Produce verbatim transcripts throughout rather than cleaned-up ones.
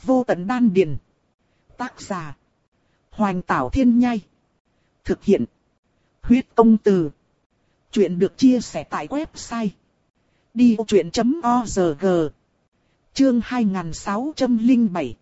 Vô tận đan điền. Tác giả. Hoành Tảo Thiên Nhai. Thực hiện. Huyết Công Từ. Chuyện được chia sẻ tại website đi vô chuyện chấm org. Chương hai nghìn sáu trăm lẻ bảy.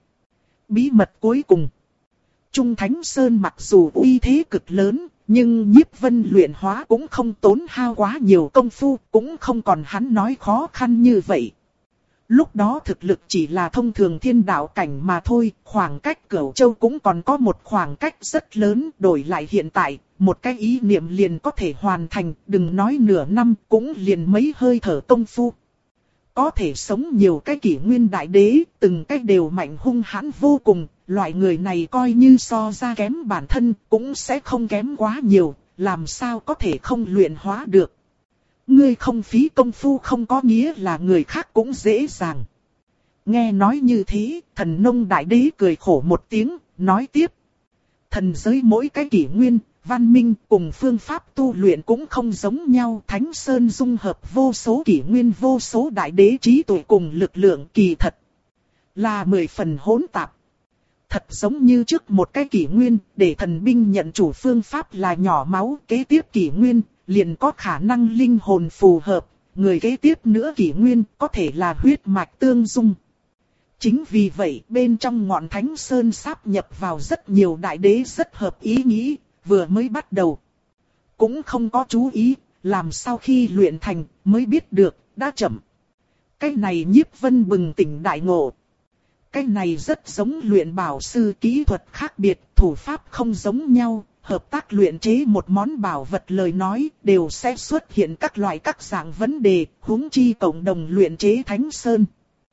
Bí mật cuối cùng. Trung Thánh Sơn mặc dù uy thế cực lớn, nhưng Nhiếp Vân luyện hóa cũng không tốn hao quá nhiều công phu, cũng không còn hắn nói khó khăn như vậy. Lúc đó thực lực chỉ là thông thường thiên đạo cảnh mà thôi, khoảng cách Cửu Châu cũng còn có một khoảng cách rất lớn, đổi lại hiện tại, một cái ý niệm liền có thể hoàn thành, đừng nói nửa năm, cũng liền mấy hơi thở công phu. Có thể sống nhiều cái kỷ nguyên đại đế, từng cái đều mạnh hung hãn vô cùng, loại người này coi như so ra kém bản thân, cũng sẽ không kém quá nhiều, làm sao có thể không luyện hóa được. Ngươi không phí công phu không có nghĩa là người khác cũng dễ dàng. Nghe nói như thế, Thần Nông đại đế cười khổ một tiếng, nói tiếp. Thần giới mỗi cái kỷ nguyên, văn minh cùng phương pháp tu luyện cũng không giống nhau. Thánh Sơn dung hợp vô số kỷ nguyên, vô số đại đế trí tuệ cùng lực lượng, kỳ thật là mười phần hỗn tạp. Thật giống như trước một cái kỷ nguyên, để thần binh nhận chủ phương pháp là nhỏ máu, kế tiếp kỷ nguyên liền có khả năng linh hồn phù hợp, người kế tiếp nữa kỷ nguyên có thể là huyết mạch tương dung. Chính vì vậy bên trong ngọn Thánh Sơn sáp nhập vào rất nhiều đại đế rất hợp ý nghĩ, vừa mới bắt đầu cũng không có chú ý, làm sao khi luyện thành mới biết được, đã chậm. Cái này Nhiếp Vân bừng tỉnh đại ngộ. Cái này rất giống luyện bảo sư, kỹ thuật khác biệt, thủ pháp không giống nhau. Hợp tác luyện chế một món bảo vật lời nói, đều sẽ xuất hiện các loại các dạng vấn đề, huống chi cộng đồng luyện chế Thánh Sơn.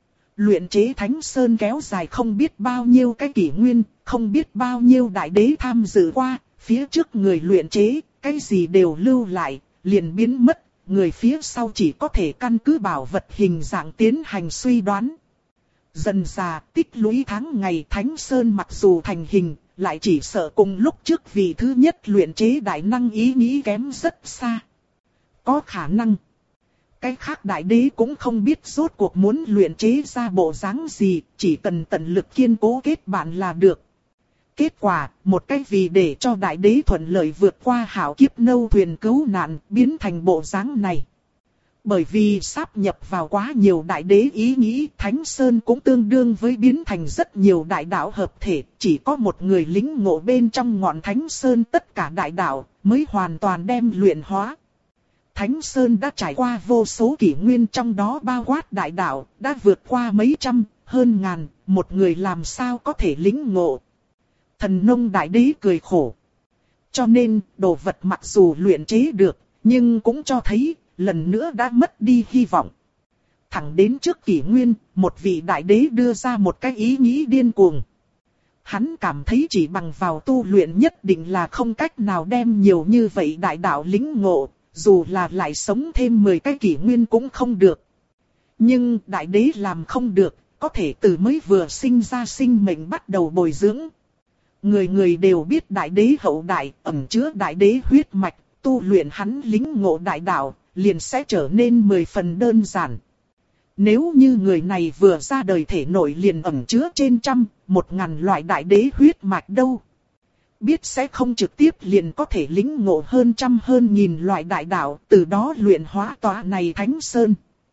Luyện chế Thánh Sơn kéo dài không biết bao nhiêu cái kỷ nguyên, không biết bao nhiêu đại đế tham dự qua, phía trước người luyện chế, cái gì đều lưu lại, liền biến mất, người phía sau chỉ có thể căn cứ bảo vật hình dạng tiến hành suy đoán. Dần dà tích lũy tháng ngày, Thánh Sơn mặc dù thành hình, lại chỉ sợ cùng lúc trước vị thứ nhất luyện chế đại năng ý nghĩ kém rất xa. Có khả năng cái khác đại đế cũng không biết rốt cuộc muốn luyện chế ra bộ dáng gì, chỉ cần tận lực kiên cố kết bạn là được. Kết quả, một cái vì để cho đại đế thuận lợi vượt qua hảo kiếp nâu thuyền cứu nạn, biến thành bộ dáng này. Bởi vì sáp nhập vào quá nhiều đại đế ý nghĩ, Thánh Sơn cũng tương đương với biến thành rất nhiều đại đạo hợp thể, chỉ có một người lĩnh ngộ bên trong ngọn Thánh Sơn tất cả đại đạo, mới hoàn toàn đem luyện hóa. Thánh Sơn đã trải qua vô số kỷ nguyên, trong đó bao quát đại đạo, đã vượt qua mấy trăm, hơn ngàn, một người làm sao có thể lĩnh ngộ. Thần Nông đại đế cười khổ. Cho nên, đồ vật mặc dù luyện chế được, nhưng cũng cho thấy, lần nữa đã mất đi hy vọng. Thẳng đến trước kỷ nguyên, một vị đại đế đưa ra một cái ý nghĩ điên cuồng. Hắn cảm thấy chỉ bằng vào tu luyện nhất định là không cách nào đem nhiều như vậy đại đạo lĩnh ngộ, dù là lại sống thêm mười cái kỷ nguyên cũng không được. Nhưng đại đế làm không được, có thể từ mới vừa sinh ra sinh mệnh bắt đầu bồi dưỡng. Người người đều biết đại đế hậu đại, ẩn chứa đại đế huyết mạch, tu luyện hắn lĩnh ngộ đại đạo, liền sẽ trở nên mười phần đơn giản. Nếu như người này vừa ra đời thể nội liền ẩn chứa trên trăm, một ngàn loại đại đế huyết mạch đâu. Biết sẽ không trực tiếp liền có thể lĩnh ngộ hơn trăm hơn nghìn loại đại đạo, từ đó luyện hóa tòa này Thánh Sơn.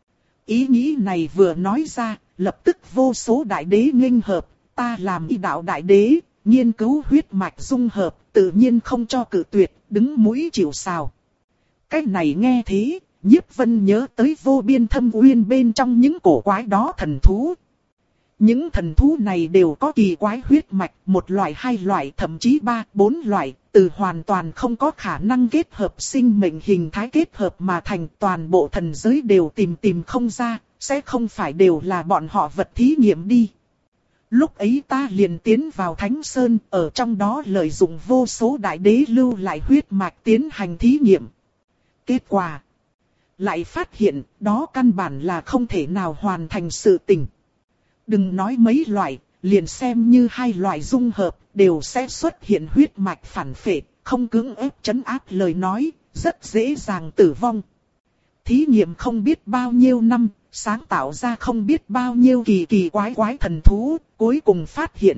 Ý nghĩ này vừa nói ra, lập tức vô số đại đế nghênh hợp, ta làm y đạo đại đế, nghiên cứu huyết mạch dung hợp, tự nhiên không cho cự tuyệt, đứng mũi chịu sào. Cái này nghe thế, Nhiếp Vân nhớ tới vô biên thâm uyên bên trong những cổ quái đó thần thú. Những thần thú này đều có kỳ quái huyết mạch, một loại hai loại thậm chí ba, bốn loại, từ hoàn toàn không có khả năng kết hợp sinh mệnh hình thái kết hợp mà thành, toàn bộ thần giới đều tìm tìm không ra, sẽ không phải đều là bọn họ vật thí nghiệm đi. Lúc ấy ta liền tiến vào Thánh Sơn, ở trong đó lợi dụng vô số đại đế lưu lại huyết mạch tiến hành thí nghiệm. Kết quả lại phát hiện đó căn bản là không thể nào hoàn thành sự tình. Đừng nói mấy loại, liền xem như hai loại dung hợp, đều sẽ xuất hiện huyết mạch phản phệ, không cưỡng ép trấn áp lời nói, rất dễ dàng tử vong. Thí nghiệm không biết bao nhiêu năm, sáng tạo ra không biết bao nhiêu kỳ kỳ quái quái thần thú, cuối cùng phát hiện.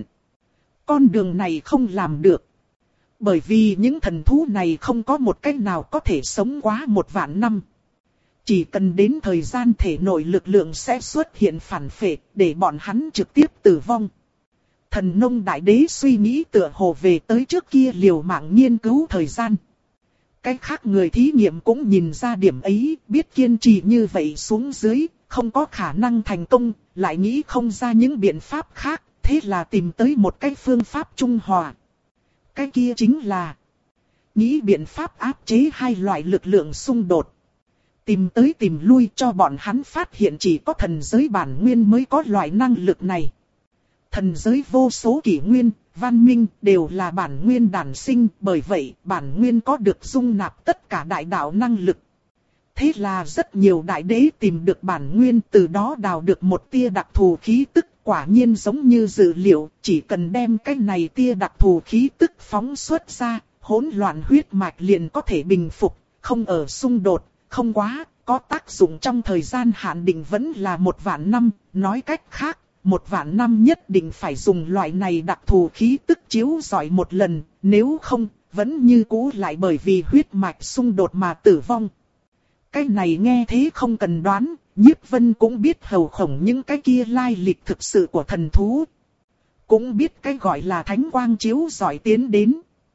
Con đường này không làm được. Bởi vì những thần thú này không có một cách nào có thể sống quá một vạn năm. Chỉ cần đến thời gian thể nội lực lượng sẽ xuất hiện phản phệ để bọn hắn trực tiếp tử vong. Thần nông đại đế suy nghĩ tựa hồ về tới trước kia liều mạng nghiên cứu thời gian. Cái khác người thí nghiệm cũng nhìn ra điểm ấy, biết kiên trì như vậy xuống dưới, không có khả năng thành công, lại nghĩ không ra những biện pháp khác, thế là tìm tới một cái phương pháp trung hòa. Cái kia chính là nghĩ biện pháp áp chế hai loại lực lượng xung đột. Tìm tới tìm lui cho bọn hắn phát hiện chỉ có thần giới bản nguyên mới có loại năng lực này. Thần giới vô số kỷ nguyên, văn minh đều là bản nguyên đản sinh, bởi vậy bản nguyên có được dung nạp tất cả đại đạo năng lực. Thế là rất nhiều đại đế tìm được bản nguyên, từ đó đào được một tia đặc thù khí tức, quả nhiên giống như dự liệu, chỉ cần đem cái này tia đặc thù khí tức phóng xuất ra, hỗn loạn huyết mạch liền có thể bình phục, không ở xung đột, không quá, có tác dụng trong thời gian hạn định vẫn là một vạn năm, nói cách khác. Một vạn năm nhất định phải dùng loại này đặc thù khí tức chiếu rọi một lần, nếu không, vẫn như cũ lại bởi vì huyết mạch xung đột mà tử vong. Cái này nghe thế không cần đoán, Nhiếp Vân cũng biết hầu khổng những cái kia lai lịch thực sự của thần thú. Cũng biết cái gọi là thánh quang chiếu rọi tiến đến.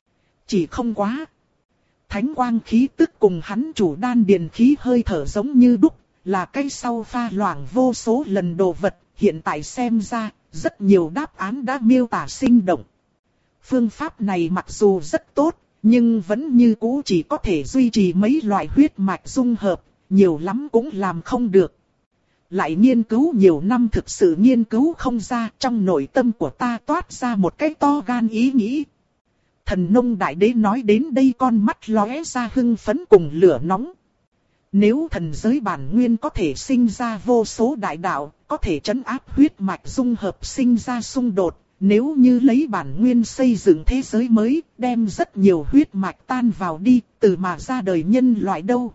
Chỉ không quá. Thánh quang khí tức cùng hắn chủ đan điền khí hơi thở giống như đúc, là cái sau pha loãng vô số lần đồ vật. Hiện tại xem ra, rất nhiều đáp án đã miêu tả sinh động. Phương pháp này mặc dù rất tốt, nhưng vẫn như cũ chỉ có thể duy trì mấy loại huyết mạch dung hợp, nhiều lắm cũng làm không được. Lại nghiên cứu nhiều năm thực sự nghiên cứu không ra, trong nội tâm của ta toát ra một cái to gan ý nghĩ. Thần nông đại đế nói đến đây con mắt lóe ra hưng phấn cùng lửa nóng. Nếu thần giới bản nguyên có thể sinh ra vô số đại đạo, có thể trấn áp huyết mạch dung hợp sinh ra xung đột, nếu như lấy bản nguyên xây dựng thế giới mới, đem rất nhiều huyết mạch tan vào đi, từ mà ra đời nhân loại đâu.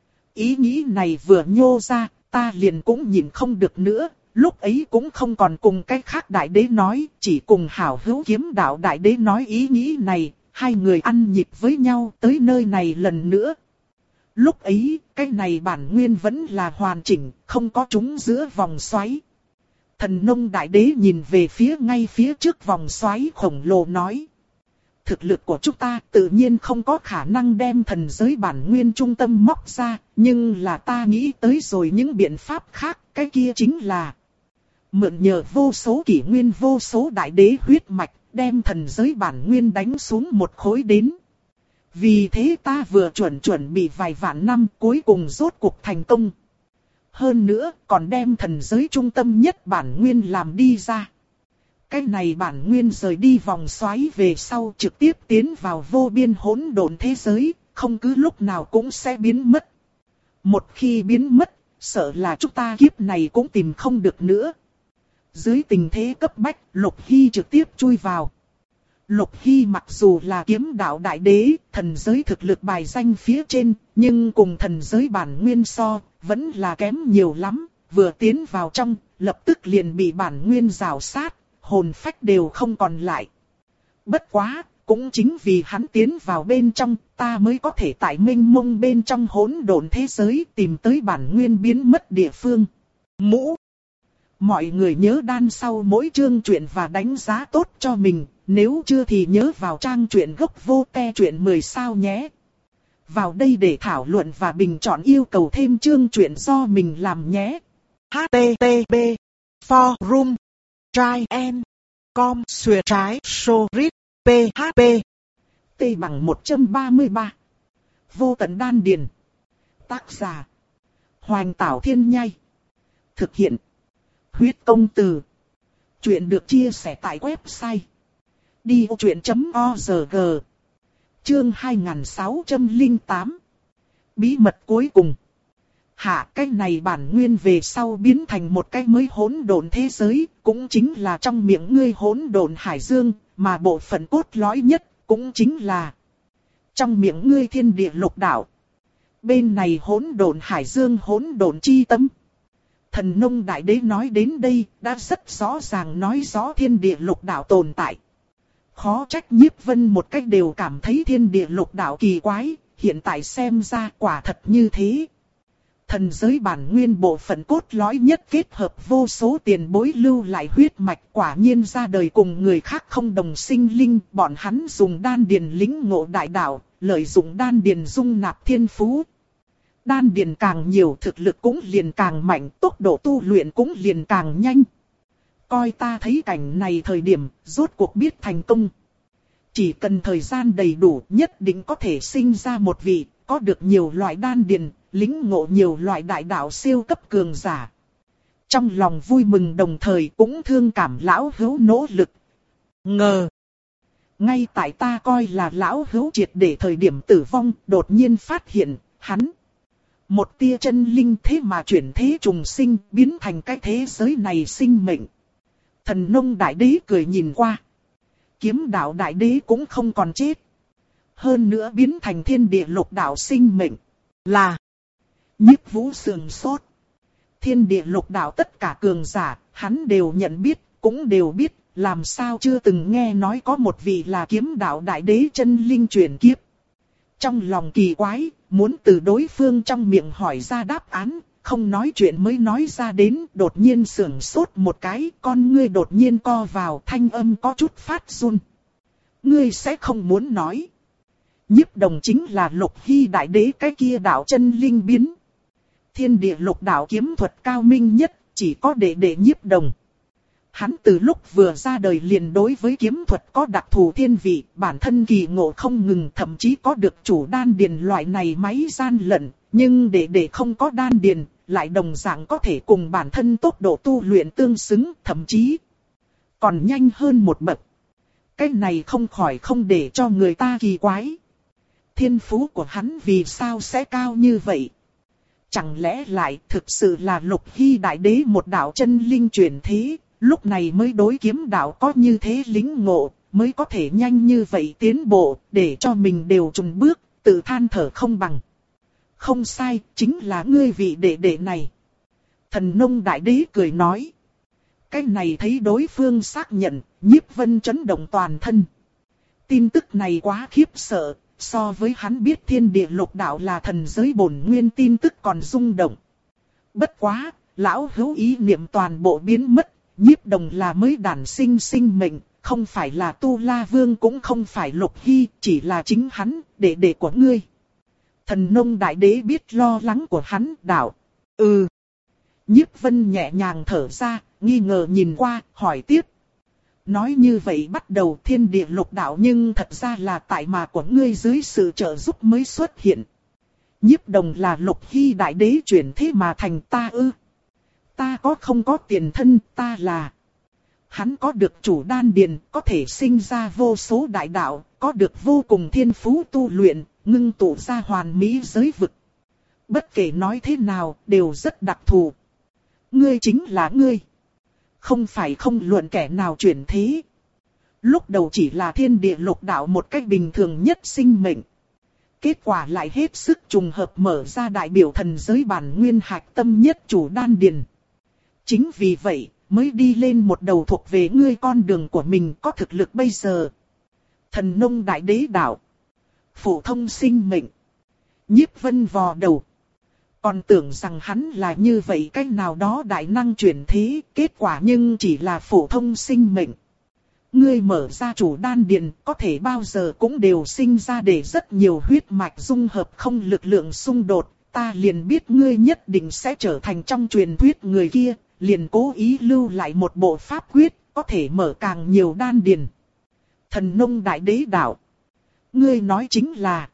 Ý nghĩ này vừa nhô ra, ta liền cũng nhìn không được nữa, lúc ấy cũng không còn cùng cái khác đại đế nói, chỉ cùng hảo hữu kiếm đạo đại đế nói ý nghĩ này, hai người ăn nhịp với nhau tới nơi này lần nữa. Lúc ấy, cái này bản nguyên vẫn là hoàn chỉnh, không có trúng giữa vòng xoáy. Thần nông đại đế nhìn về phía ngay phía trước vòng xoáy khổng lồ nói. Thực lực của chúng ta tự nhiên không có khả năng đem thần giới bản nguyên trung tâm móc ra, nhưng là ta nghĩ tới rồi những biện pháp khác, cái kia chính là mượn nhờ vô số kỷ nguyên vô số đại đế huyết mạch, đem thần giới bản nguyên đánh xuống một khối đến. Vì thế ta vừa chuẩn chuẩn bị vài vạn năm cuối cùng rốt cuộc thành công. Hơn nữa còn đem thần giới trung tâm nhất bản nguyên làm đi ra. Cái này bản nguyên rời đi vòng xoáy về sau trực tiếp tiến vào vô biên hỗn độn thế giới, không cứ lúc nào cũng sẽ biến mất. Một khi biến mất, sợ là chúng ta kiếp này cũng tìm không được nữa. Dưới tình thế cấp bách, Lục Hy trực tiếp chui vào. Lục Hy mặc dù là kiếm đạo đại đế, thần giới thực lực bài danh phía trên, nhưng cùng thần giới bản nguyên so, vẫn là kém nhiều lắm. Vừa tiến vào trong, lập tức liền bị bản nguyên rào sát, hồn phách đều không còn lại. Bất quá, cũng chính vì hắn tiến vào bên trong, ta mới có thể tại mênh mông bên trong hỗn độn thế giới tìm tới bản nguyên biến mất địa phương. Mũ. Mọi người nhớ đan sau mỗi chương truyện và đánh giá tốt cho mình, nếu chưa thì nhớ vào trang truyện gốc vô te truyện mười sao nhé. Vào đây để thảo luận và bình chọn yêu cầu thêm chương truyện do mình làm nhé. H T T P Forum Try and Com Xuyệt trái Sorit P H P T bằng một trăm ba mươi ba. Vô tận đan điền. Tác giả Hoành Tảo Thiên Nhai. Thực hiện Huyết Công Từ. Chuyện được chia sẻ tại website đi ô truyện chấm org. Chương hai nghìn sáu trăm lẻ tám. Bí mật cuối cùng. Hạ cái này bản nguyên về sau biến thành một cái mới hỗn độn thế giới, cũng chính là trong miệng ngươi hỗn độn hải dương, mà bộ phận cốt lõi nhất cũng chính là trong miệng ngươi thiên địa lục đạo. Bên này hỗn độn hải dương hỗn độn chi tâm. Thần nông đại đế nói đến đây, đã rất rõ ràng nói rõ thiên địa lục đạo tồn tại. Khó trách Nhiếp Vân một cách đều cảm thấy thiên địa lục đạo kỳ quái, hiện tại xem ra quả thật như thế. Thần giới bản nguyên bộ phận cốt lõi nhất kết hợp vô số tiền bối lưu lại huyết mạch, quả nhiên ra đời cùng người khác không đồng sinh linh. Bọn hắn dùng đan điền lĩnh ngộ đại đạo, lợi dụng đan điền dung nạp thiên phú. Đan điền càng nhiều thực lực cũng liền càng mạnh, tốc độ tu luyện cũng liền càng nhanh. Coi ta thấy cảnh này thời điểm, rốt cuộc biết thành công. Chỉ cần thời gian đầy đủ, nhất định có thể sinh ra một vị, có được nhiều loại đan điền, lĩnh ngộ nhiều loại đại đạo siêu cấp cường giả. Trong lòng vui mừng đồng thời cũng thương cảm lão hữu nỗ lực. Ngờ. Ngay tại ta coi là lão hữu triệt để thời điểm tử vong, đột nhiên phát hiện, hắn. Một tia chân linh thế mà chuyển thế trùng sinh, biến thành cái thế giới này sinh mệnh. Thần nông đại đế cười nhìn qua. Kiếm đạo đại đế cũng không còn chết. Hơn nữa biến thành thiên địa lục đạo sinh mệnh. Là. Nhiếp Vũ sườn sốt. Thiên địa lục đạo tất cả cường giả, hắn đều nhận biết, cũng đều biết, làm sao chưa từng nghe nói có một vị là kiếm đạo đại đế chân linh chuyển kiếp. Trong lòng kỳ quái, muốn từ đối phương trong miệng hỏi ra đáp án, không nói chuyện mới nói ra đến, đột nhiên sườn sốt một cái, con ngươi đột nhiên co vào, thanh âm có chút phát run. Ngươi sẽ không muốn nói. Nhiếp Đồng chính là Lục Hy đại đế cái kia đạo chân linh biến. Thiên địa lục đạo kiếm thuật cao minh nhất, chỉ có đệ đệ Nhiếp Đồng. Hắn từ lúc vừa ra đời liền đối với kiếm thuật có đặc thù thiên vị, bản thân kỳ ngộ không ngừng, thậm chí có được chủ đan điền loại này máy gian lận, nhưng đệ đệ không có đan điền, lại đồng dạng có thể cùng bản thân tốc độ tu luyện tương xứng, thậm chí còn nhanh hơn một bậc. Cái này không khỏi không để cho người ta kỳ quái. Thiên phú của hắn vì sao sẽ cao như vậy? Chẳng lẽ lại thực sự là Lục Hy đại đế một đạo chân linh chuyển thế, lúc này mới đối kiếm đạo có như thế lĩnh ngộ, mới có thể nhanh như vậy tiến bộ, để cho mình đều chùn bước, tự than thở không bằng. Không sai, chính là ngươi vị đệ đệ này. Thần nông đại đế cười nói. Cái này thấy đối phương xác nhận, Nhiếp Vân chấn động toàn thân. Tin tức này quá khiếp sợ. So với hắn biết thiên địa lục đạo là thần giới bổn nguyên tin tức còn rung động. Bất quá, lão hữu ý niệm toàn bộ biến mất, Nhiếp Đồng là mới đản sinh sinh mệnh, không phải là Tu La Vương cũng không phải Lục Hy, chỉ là chính hắn, đệ đệ của ngươi. Thần nông đại đế biết lo lắng của hắn, đạo. Ừ. Nhiếp Vân nhẹ nhàng thở ra, nghi ngờ nhìn qua, hỏi tiếp. Nói như vậy bắt đầu thiên địa lục đạo nhưng thật ra là tại mà của ngươi dưới sự trợ giúp mới xuất hiện. Nhiếp Đồng là Lục Hy đại đế chuyển thế mà thành ta ư. Ta có không có tiền thân, ta là. Hắn có được chủ đan điền, có thể sinh ra vô số đại đạo, có được vô cùng thiên phú tu luyện, ngưng tụ ra hoàn mỹ giới vực. Bất kể nói thế nào, đều rất đặc thù. Ngươi chính là ngươi. Không phải không luận kẻ nào chuyển thế. Lúc đầu chỉ là thiên địa lục đạo một cách bình thường nhất sinh mệnh. Kết quả lại hết sức trùng hợp mở ra đại biểu thần giới bản nguyên hạch tâm nhất chủ đan điền. Chính vì vậy, mới đi lên một đầu thuộc về ngươi con đường của mình có thực lực bây giờ. Thần nông đại đế đạo. Phổ thông sinh mệnh. Nhiếp Vân vò đầu. Còn tưởng rằng hắn là như vậy cách nào đó đại năng chuyển thế, kết quả nhưng chỉ là phổ thông sinh mệnh. Ngươi mở ra chủ đan điền, có thể bao giờ cũng đều sinh ra để rất nhiều huyết mạch dung hợp không lực lượng xung đột, ta liền biết ngươi nhất định sẽ trở thành trong truyền thuyết người kia, liền cố ý lưu lại một bộ pháp quyết, có thể mở càng nhiều đan điền. Thần nông đại đế đạo. Ngươi nói chính là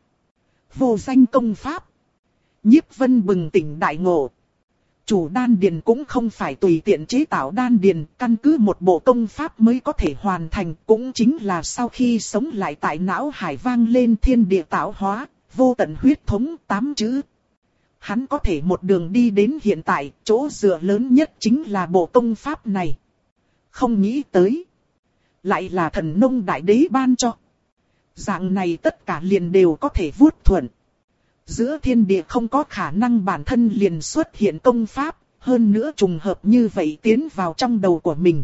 vô danh công pháp. Nhiếp Vân bừng tỉnh đại ngộ. Chủ đan điền cũng không phải tùy tiện chế tạo đan điền, căn cứ một bộ công pháp mới có thể hoàn thành, cũng chính là sau khi sống lại tại não hải vang lên thiên địa tạo hóa, vô tận huyết thống tám chữ. Hắn có thể một đường đi đến hiện tại, chỗ dựa lớn nhất chính là bộ công pháp này. Không nghĩ tới, lại là thần nông đại đế ban cho. Dạng này tất cả liền đều có thể vuốt thuận. Giữa thiên địa không có khả năng bản thân liền xuất hiện công pháp, hơn nữa trùng hợp như vậy tiến vào trong đầu của mình.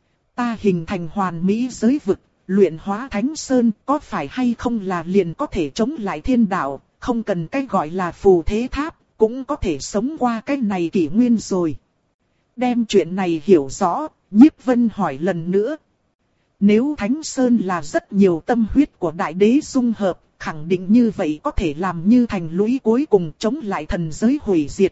Ta hình thành hoàn mỹ giới vực, luyện hóa Thánh Sơn, có phải hay không là liền có thể chống lại thiên đạo, không cần cái gọi là phù thế tháp, cũng có thể sống qua cái này kỷ nguyên rồi. Đem chuyện này hiểu rõ, Nhiếp Vân hỏi lần nữa. Nếu Thánh Sơn là rất nhiều tâm huyết của đại đế dung hợp, khẳng định như vậy có thể làm như thành lũy cuối cùng chống lại thần giới hủy diệt.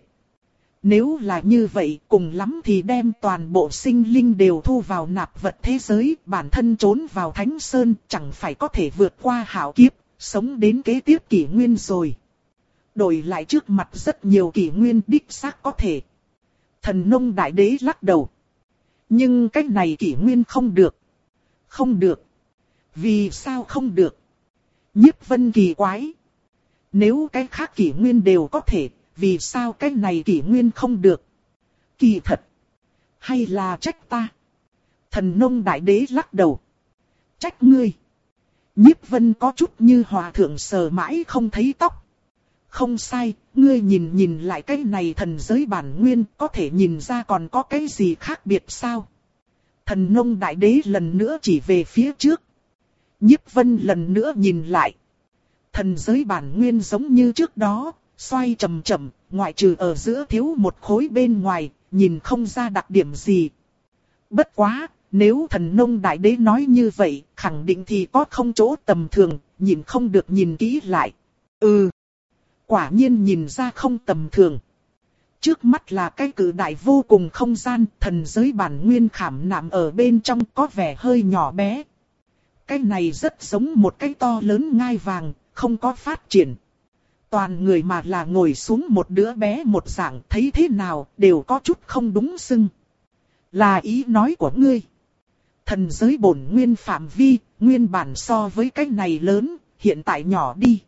Nếu là như vậy, cùng lắm thì đem toàn bộ sinh linh đều thu vào nạp vật thế giới, bản thân trốn vào Thánh Sơn, chẳng phải có thể vượt qua hạo kiếp, sống đến kế tiếp kỷ nguyên rồi. Đổi lại trước mặt rất nhiều kỷ nguyên đích xác có thể. Thần nông đại đế lắc đầu. Nhưng cái này kỷ nguyên không được. Không được. Vì sao không được? Nhiếp Vân kỳ quái. Nếu cái khác kỷ nguyên đều có thể, vì sao cái này kỷ nguyên không được? Kỳ thật. Hay là trách ta? Thần nông đại đế lắc đầu. Trách ngươi. Nhiếp Vân có chút như hòa thượng sờ mãi không thấy tóc. Không sai, ngươi nhìn nhìn lại cái này thần giới bản nguyên, có thể nhìn ra còn có cái gì khác biệt sao? Thần nông đại đế lần nữa chỉ về phía trước. Nhiếp Vân lần nữa nhìn lại. Thần giới bản nguyên giống như trước đó, xoay chậm chậm, ngoại trừ ở giữa thiếu một khối bên ngoài, nhìn không ra đặc điểm gì. Bất quá, nếu thần nông đại đế nói như vậy, khẳng định thì có không chỗ tầm thường, nhìn không được nhìn kỹ lại. Ừ, quả nhiên nhìn ra không tầm thường. Trước mắt là cái cự đại vô cùng không gian, thần giới bản nguyên khảm nạm ở bên trong có vẻ hơi nhỏ bé. Cái này rất giống một cái to lớn ngai vàng, không có phát triển. Toàn người mà là ngồi xuống một đứa bé một dạng, thấy thế nào đều có chút không đúng xưng. Là ý nói của ngươi. Thần giới bổn nguyên phạm vi, nguyên bản so với cái này lớn, hiện tại nhỏ đi.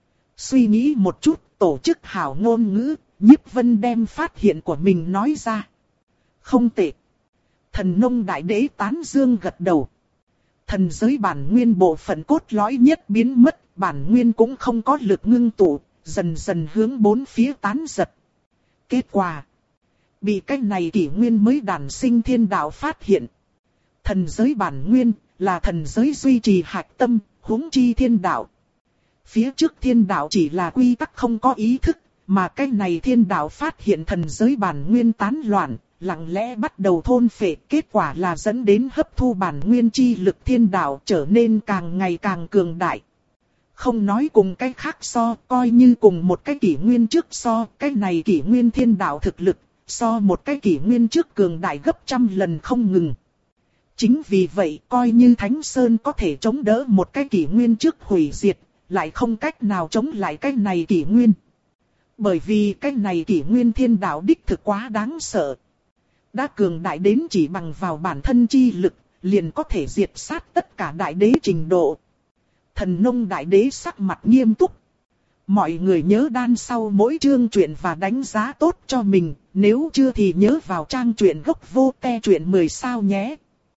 Suy nghĩ một chút, tổ chức hảo ngôn ngữ, Nhiếp Vân đem phát hiện của mình nói ra. Không tệ. Thần nông đại đế tán dương gật đầu. Thần giới bản nguyên bộ phận cốt lõi nhất biến mất, bản nguyên cũng không có lực ngưng tụ, dần dần hướng bốn phía tán giật. Kết quả, bị cái này kỷ nguyên mới đản sinh thiên đạo phát hiện. Thần giới bản nguyên là thần giới duy trì hạch tâm, huống chi thiên đạo. Phía trước thiên đạo chỉ là quy tắc không có ý thức, mà cái này thiên đạo phát hiện thần giới bản nguyên tán loạn, lặng lẽ bắt đầu thôn phệ, kết quả là dẫn đến hấp thu bản nguyên chi lực thiên đạo trở nên càng ngày càng cường đại. Không nói cùng cái khác so, coi như cùng một cái kỷ nguyên trước so, cái này kỷ nguyên thiên đạo thực lực, so một cái kỷ nguyên trước cường đại gấp trăm lần không ngừng. Chính vì vậy, coi như Thánh Sơn có thể chống đỡ một cái kỷ nguyên trước hủy diệt, lại không cách nào chống lại cái này kỷ nguyên. Bởi vì cái này kỷ nguyên thiên đạo đích thực quá đáng sợ. Đã cường đại đến chỉ bằng vào bản thân chi lực, liền có thể diệt sát tất cả đại đế trình độ. Thần nông đại đế sắc mặt nghiêm túc. Mọi người nhớ đan sau mỗi chương truyện và đánh giá tốt cho mình, nếu chưa thì nhớ vào trang truyện gốc vô te truyện mười sao nhé.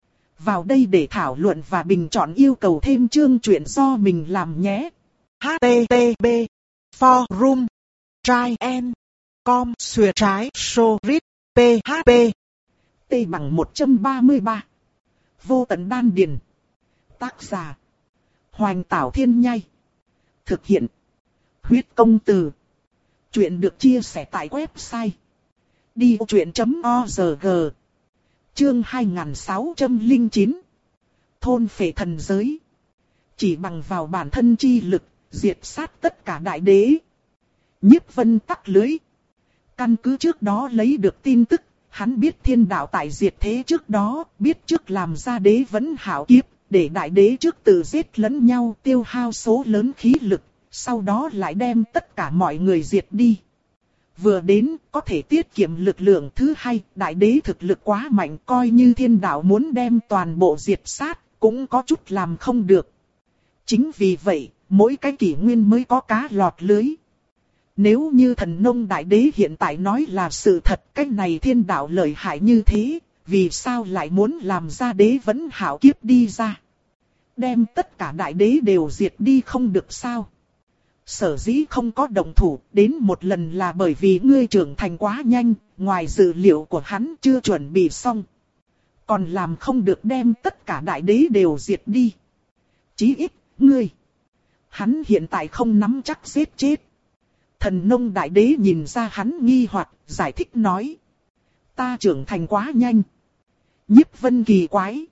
Vào đây để thảo luận và bình chọn yêu cầu thêm chương truyện do mình làm nhé. H T T P Forum Trai En Com Xuyệt Trái Sorit P H P T bằng một trăm ba mươi ba. Vô tận đan điền. Tác giả Hoành Tảo Thiên Nhai. Thực hiện Huyết Công Từ. Chuyện được chia sẻ tại website đi ô chuyện chấm org. Chương hai nghìn sáu trăm lẻ chín. Thôn phệ thần giới. Chỉ bằng vào bản thân chi lực, diệt sát tất cả đại đế. Nhiếp Vân tắc lưới. Căn cứ trước đó lấy được tin tức, hắn biết thiên đạo tại diệt thế trước đó, biết trước làm ra đế vẫn hảo kiếp, để đại đế trước tự giết lẫn nhau tiêu hao số lớn khí lực, sau đó lại đem tất cả mọi người diệt đi. Vừa đến, có thể tiết kiệm lực lượng. Thứ hai, đại đế thực lực quá mạnh, coi như thiên đạo muốn đem toàn bộ diệt sát, cũng có chút làm không được. Chính vì vậy, mỗi cái kỷ nguyên mới có cá lọt lưới. Nếu như thần nông đại đế hiện tại nói là sự thật, cái này thiên đạo lợi hại như thế, vì sao lại muốn làm ra đế vẫn hảo kiếp đi ra? Đem tất cả đại đế đều diệt đi không được sao? Sở dĩ không có động thủ đến một lần là bởi vì ngươi trưởng thành quá nhanh, ngoài dự liệu của hắn chưa chuẩn bị xong. Còn làm không được đem tất cả đại đế đều diệt đi. Chí ít, ngươi. Hắn hiện tại không nắm chắc giết chết. Thần nông đại đế nhìn ra hắn nghi hoặc, giải thích nói. Ta trưởng thành quá nhanh. Nhiếp Vân kỳ quái.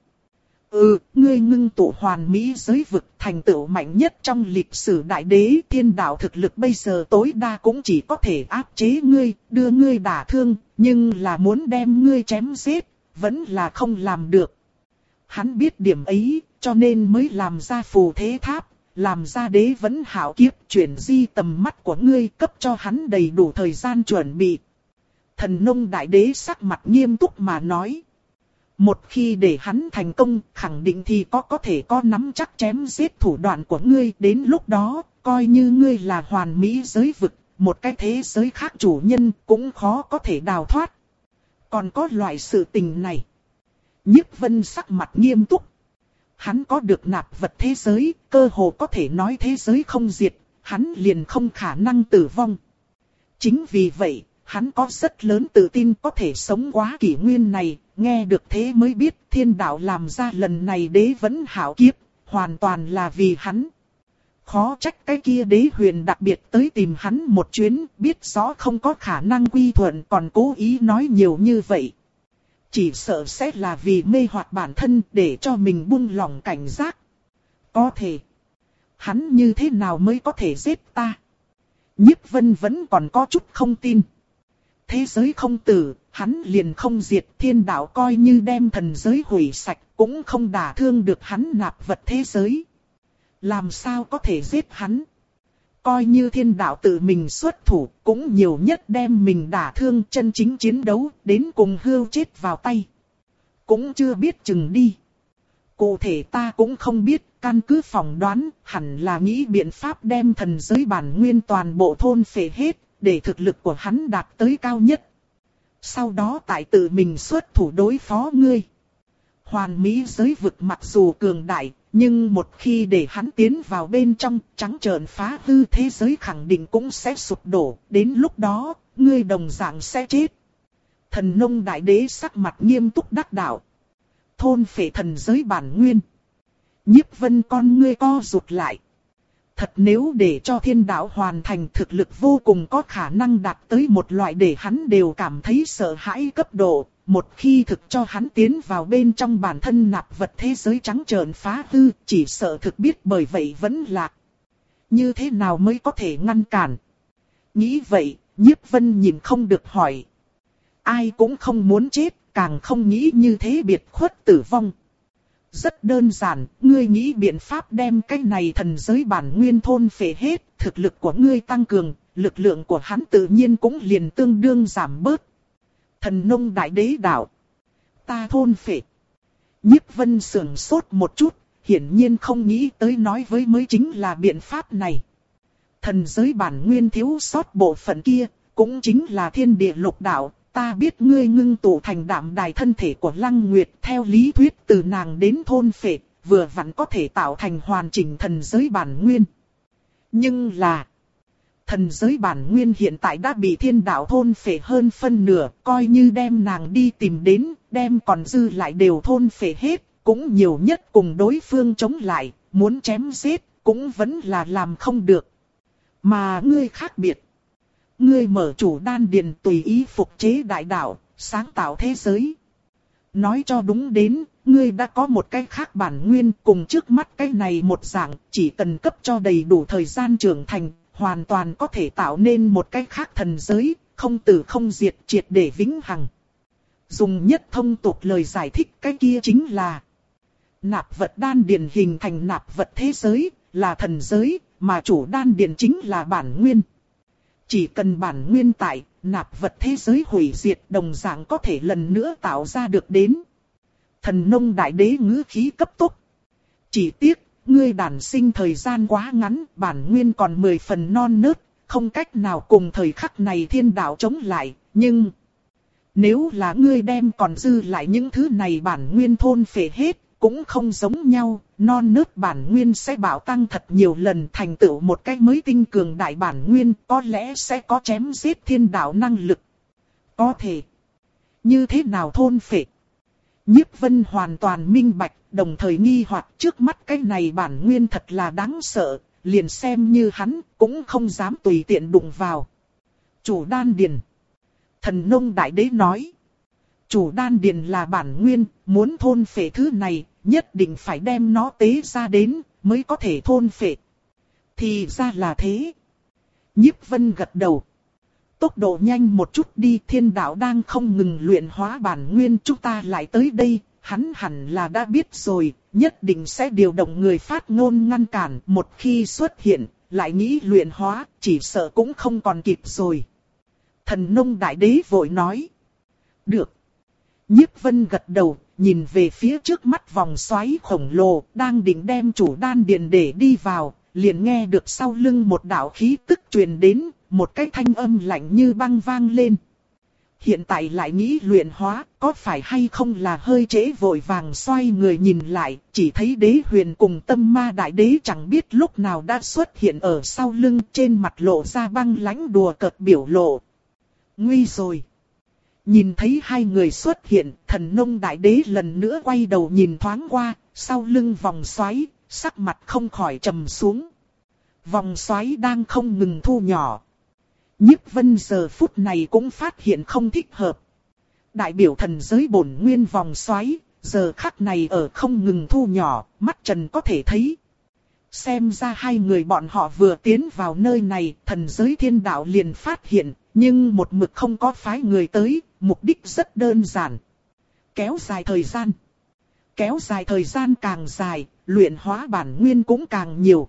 Ừ, ngươi ngưng tụ hoàn mỹ giới vực thành tựu mạnh nhất trong lịch sử đại đế, thiên đạo thực lực bây giờ tối đa cũng chỉ có thể áp chế ngươi, đưa ngươi đả thương, nhưng là muốn đem ngươi chém giết, vẫn là không làm được. Hắn biết điểm ấy, cho nên mới làm ra phù thế tháp, làm ra đế vấn hảo kiếp, chuyển di tầm mắt của ngươi, cấp cho hắn đầy đủ thời gian chuẩn bị. Thần nông đại đế sắc mặt nghiêm túc mà nói. Một khi để hắn thành công, khẳng định thì có có thể có nắm chắc chém giết thủ đoạn của ngươi. Đến lúc đó, coi như ngươi là hoàn mỹ giới vực, một cái thế giới khác chủ nhân cũng khó có thể đào thoát. Còn có loại sự tình này. Nhiếp Vân sắc mặt nghiêm túc. Hắn có được nạp vật thế giới, cơ hồ có thể nói thế giới không diệt, hắn liền không khả năng tử vong. Chính vì vậy, hắn có rất lớn tự tin có thể sống quá kỷ nguyên này. Nghe được thế mới biết thiên đạo làm ra lần này đế vấn hảo kiếp, hoàn toàn là vì hắn. Khó trách cái kia đế huyền đặc biệt tới tìm hắn một chuyến, biết rõ không có khả năng quy thuận còn cố ý nói nhiều như vậy. Chỉ sợ sẽ là vì mê hoặc bản thân để cho mình buông lỏng cảnh giác. Có thể. Hắn như thế nào mới có thể giết ta? Nhiếp Vân vẫn còn có chút không tin. Thế giới không tử, hắn liền không diệt, thiên đạo coi như đem thần giới hủy sạch, cũng không đả thương được hắn nạp vật thế giới. Làm sao có thể giết hắn? Coi như thiên đạo tự mình xuất thủ, cũng nhiều nhất đem mình đả thương, chân chính chiến đấu, đến cùng hưu chết vào tay. Cũng chưa biết chừng đi. Cụ thể ta cũng không biết, căn cứ phỏng đoán, hẳn là nghĩ biện pháp đem thần giới bản nguyên toàn bộ thôn phệ hết, để thực lực của hắn đạt tới cao nhất. Sau đó tại tự mình xuất thủ đối phó ngươi. Hoàn mỹ giới vực mặc dù cường đại, nhưng một khi để hắn tiến vào bên trong, trắng trợn phá hư thế giới khẳng định cũng sẽ sụp đổ. Đến lúc đó, ngươi đồng dạng sẽ chết. Thần nông đại đế sắc mặt nghiêm túc đắc đạo. Thôn phệ thần giới bản nguyên. Nhiếp Vân con ngươi co rụt lại. Thật nếu để cho thiên đạo hoàn thành, thực lực vô cùng có khả năng đạt tới một loại để hắn đều cảm thấy sợ hãi cấp độ. Một khi thực cho hắn tiến vào bên trong bản thân nạp vật thế giới trắng trợn phá hư, chỉ sợ thực biết bởi vậy vẫn lạc. Như thế nào mới có thể ngăn cản? Nghĩ vậy, Nhiếp Vân nhìn không được hỏi. Ai cũng không muốn chết, càng không nghĩ như thế biệt khuất tử vong. Rất đơn giản, ngươi nghĩ biện pháp đem cái này thần giới bản nguyên thôn phệ hết, thực lực của ngươi tăng cường, lực lượng của hắn tự nhiên cũng liền tương đương giảm bớt. Thần nông đại đế đạo. Ta thôn phệ. Nhiếp Vân sưởng sốt một chút, hiển nhiên không nghĩ tới nói với mới chính là biện pháp này. Thần giới bản nguyên thiếu sót bộ phận kia, cũng chính là thiên địa lục đạo. Ta biết ngươi ngưng tụ thành đạm đài thân thể của Lăng Nguyệt, theo lý thuyết từ nàng đến thôn phệ, vừa vặn có thể tạo thành hoàn chỉnh thần giới bản nguyên. Nhưng là, thần giới bản nguyên hiện tại đã bị thiên đạo thôn phệ hơn phân nửa, coi như đem nàng đi tìm đến, đem còn dư lại đều thôn phệ hết, cũng nhiều nhất cùng đối phương chống lại, muốn chém giết, cũng vẫn là làm không được. Mà ngươi khác biệt. Ngươi mở chủ đan điền tùy ý phục chế đại đạo, sáng tạo thế giới. Nói cho đúng đến, ngươi đã có một cái khác bản nguyên cùng trước mắt cái này một dạng, chỉ cần cấp cho đầy đủ thời gian trưởng thành, hoàn toàn có thể tạo nên một cái khác thần giới, không tử không diệt, triệt để vĩnh hằng. Dùng nhất thông tục lời giải thích cái kia chính là nạp vật đan điền hình thành nạp vật thế giới, là thần giới, mà chủ đan điền chính là bản nguyên. Chỉ cần bản nguyên tại, nạp vật thế giới hủy diệt đồng dạng có thể lần nữa tạo ra được đến. Thần nông đại đế ngữ khí cấp tốc. Chỉ tiếc, ngươi đản sinh thời gian quá ngắn, bản nguyên còn mười phần non nớt, không cách nào cùng thời khắc này thiên đạo chống lại, nhưng nếu là ngươi đem còn dư lại những thứ này bản nguyên thôn phệ hết, cũng không giống nhau, non nớt bản nguyên sẽ bạo tăng thật nhiều lần thành tựu một cái mới tinh cường đại bản nguyên, có lẽ sẽ có chém giết thiên đạo năng lực. Có thể. Như thế nào thôn phệ? Nhiếp Vân hoàn toàn minh bạch, đồng thời nghi hoặc trước mắt cái này bản nguyên thật là đáng sợ, liền xem như hắn cũng không dám tùy tiện đụng vào. Chủ đan điền. Thần nông đại đế nói. Chủ đan điền là bản nguyên, muốn thôn phệ thứ này, nhất định phải đem nó tế ra đến, mới có thể thôn phệ. Thì ra là thế. Nhiếp Vân gật đầu. Tốc độ nhanh một chút đi, thiên đạo đang không ngừng luyện hóa bản nguyên, chúng ta lại tới đây, hắn hẳn là đã biết rồi, nhất định sẽ điều động người phát ngôn ngăn cản, một khi xuất hiện, lại nghĩ luyện hóa, chỉ sợ cũng không còn kịp rồi. Thần nông đại đế vội nói. Được. Nhiếp Vân gật đầu, nhìn về phía trước mắt vòng xoáy khổng lồ, đang định đem chủ đan điền để đi vào, liền nghe được sau lưng một đạo khí tức truyền đến, một cái thanh âm lạnh như băng vang lên. Hiện tại lại nghĩ luyện hóa, có phải hay không là hơi trễ, vội vàng xoay người nhìn lại, chỉ thấy Đế Huyền cùng Tâm Ma Đại Đế chẳng biết lúc nào đã xuất hiện ở sau lưng, trên mặt lộ ra băng lãnh đùa cợt biểu lộ. Nguy rồi. Nhìn thấy hai người xuất hiện, Thần Nông Đại Đế lần nữa quay đầu nhìn thoáng qua, sau lưng vòng xoáy, sắc mặt không khỏi trầm xuống. Vòng xoáy đang không ngừng thu nhỏ. Nhiếp Vân giờ phút này cũng phát hiện không thích hợp. Đại biểu thần giới bổn nguyên vòng xoáy, giờ khắc này ở không ngừng thu nhỏ, mắt trần có thể thấy. Xem ra hai người bọn họ vừa tiến vào nơi này, thần giới thiên đạo liền phát hiện, nhưng một mực không có phái người tới, mục đích rất đơn giản. Kéo dài thời gian. Kéo dài thời gian càng dài, luyện hóa bản nguyên cũng càng nhiều.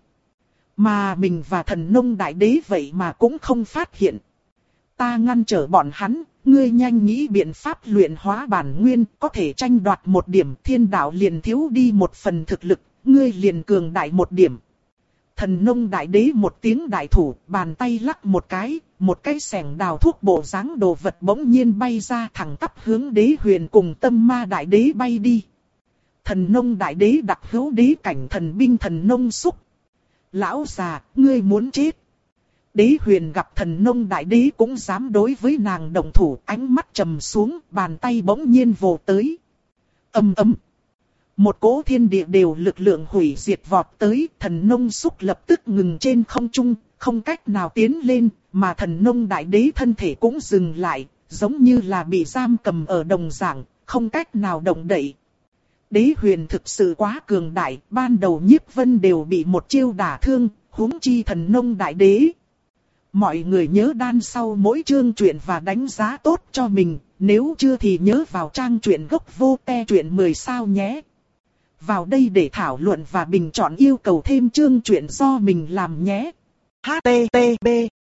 Mà mình và thần nông đại đế vậy mà cũng không phát hiện. Ta ngăn trở bọn hắn, ngươi nhanh nghĩ biện pháp luyện hóa bản nguyên, có thể tranh đoạt một điểm, thiên đạo liền thiếu đi một phần thực lực, ngươi liền cường đại một điểm. Thần nông đại đế một tiếng đại thủ, bàn tay lắc một cái, một cái xẻng đào thuốc bộ dáng đồ vật bỗng nhiên bay ra, thẳng tắp hướng Đế Huyền cùng Tâm Ma Đại Đế bay đi. Thần nông đại đế đặc hữu đế cảnh thần binh thần nông xúc. Lão già, ngươi muốn chết. Đế Huyền gặp thần nông đại đế cũng dám đối với nàng động thủ, ánh mắt trầm xuống, bàn tay bỗng nhiên vồ tới. Ầm ầm. Một cỗ thiên địa đều lực lượng hủy diệt vọt tới, thần nông xúc lập tức ngừng trên không trung, không cách nào tiến lên, mà thần nông đại đế thân thể cũng dừng lại, giống như là bị giam cầm ở đồng dạng, không cách nào động đậy. Đế Huyền thực sự quá cường đại, ban đầu Nhiếp Vân đều bị một chiêu đả thương, huống chi thần nông đại đế. Mọi người nhớ đan sau mỗi chương truyện và đánh giá tốt cho mình, nếu chưa thì nhớ vào trang truyện gốc vô te truyện mười sao nhé. Vào đây để thảo luận và bình chọn yêu cầu thêm chương truyện do mình làm nhé. H T T P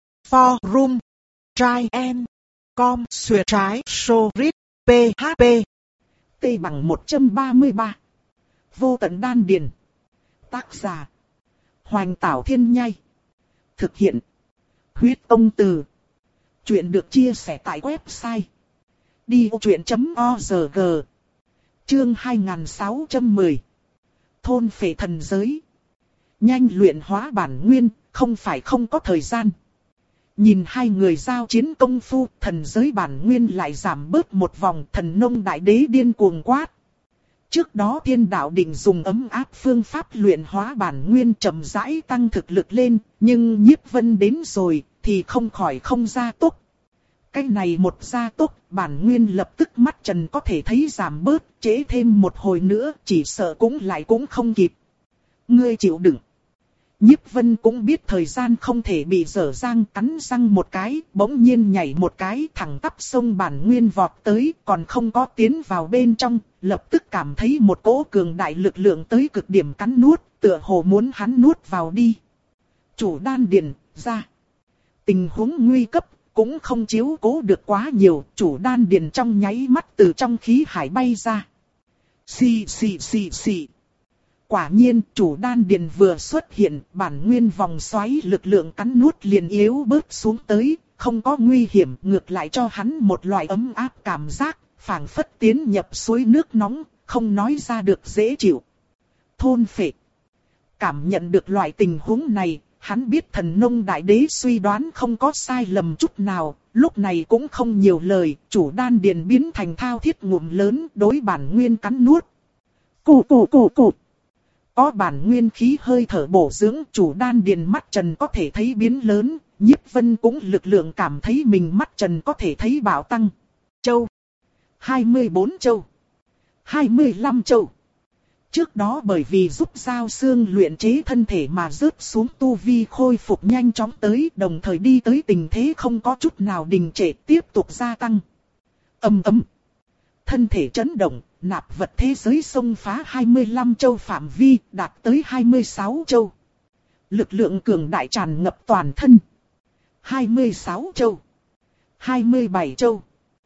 Forum Try and Com Xuyệt trái Sorit P H P T bằng một trăm ba mươi ba. Vô tận đan điền. Tác giả Hoành Tảo Thiên Nhai. Thực hiện Huyết Tông Từ. Chuyện được chia sẻ tại website đi ô truyện chấm org. Chương hai nghìn sáu trăm mười. Thôn phệ thần giới. Nhanh luyện hóa bản nguyên, không phải không có thời gian. Nhìn hai người giao chiến công phu, thần giới bản nguyên lại giảm bớt một vòng, thần nông đại đế điên cuồng quát. Trước đó thiên đạo định dùng ấm áp phương pháp luyện hóa bản nguyên chậm rãi tăng thực lực lên, nhưng Nhiếp Vân đến rồi, thì không khỏi không gia tốc. Cái này một gia tốc, bản nguyên lập tức mắt trần có thể thấy giảm bớt, trễ thêm một hồi nữa, chỉ sợ cũng lại cũng không kịp. Ngươi chịu đựng. Nhiếp Vân cũng biết thời gian không thể bị dở dang, cắn răng một cái, bỗng nhiên nhảy một cái thẳng tắp sông bản nguyên vọt tới, còn không có tiến vào bên trong, lập tức cảm thấy một cỗ cường đại lực lượng tới cực điểm cắn nuốt, tựa hồ muốn hắn nuốt vào đi. Chủ đan điền, ra. Tình huống nguy cấp, cũng không chiếu cố được quá nhiều, chủ đan điền trong nháy mắt từ trong khí hải bay ra. Xì xì xì xì. Quả nhiên, chủ đan điền vừa xuất hiện, bản nguyên vòng xoáy lực lượng cắn nuốt liền yếu bớt xuống tới, không có nguy hiểm, ngược lại cho hắn một loại ấm áp cảm giác, phảng phất tiến nhập suối nước nóng, không nói ra được dễ chịu. Thôn phệ. Cảm nhận được loại tình huống này, hắn biết Thần Nông Đại Đế suy đoán không có sai lầm chút nào, lúc này cũng không nhiều lời, chủ đan điền biến thành thao thiết ngụm lớn đối bản nguyên cắn nuốt. Cù cù cù cù. Có bản nguyên khí hơi thở bổ dưỡng, chủ đan điền mắt trần có thể thấy biến lớn, Nhiếp Vân cũng lực lượng cảm thấy mình mắt trần có thể thấy bạo tăng. Châu. hai mươi bốn châu. hai mươi lăm châu. Trước đó bởi vì giúp Giao Xương luyện chế thân thể mà rớt xuống tu vi khôi phục nhanh chóng tới, đồng thời đi tới tình thế không có chút nào đình trệ, tiếp tục gia tăng. Ầm ầm. Thân thể chấn động, nạp vật thế giới xông phá hai mươi lăm châu phạm vi, đạt tới hai mươi sáu châu. Lực lượng cường đại tràn ngập toàn thân. hai mươi sáu châu. hai mươi bảy châu.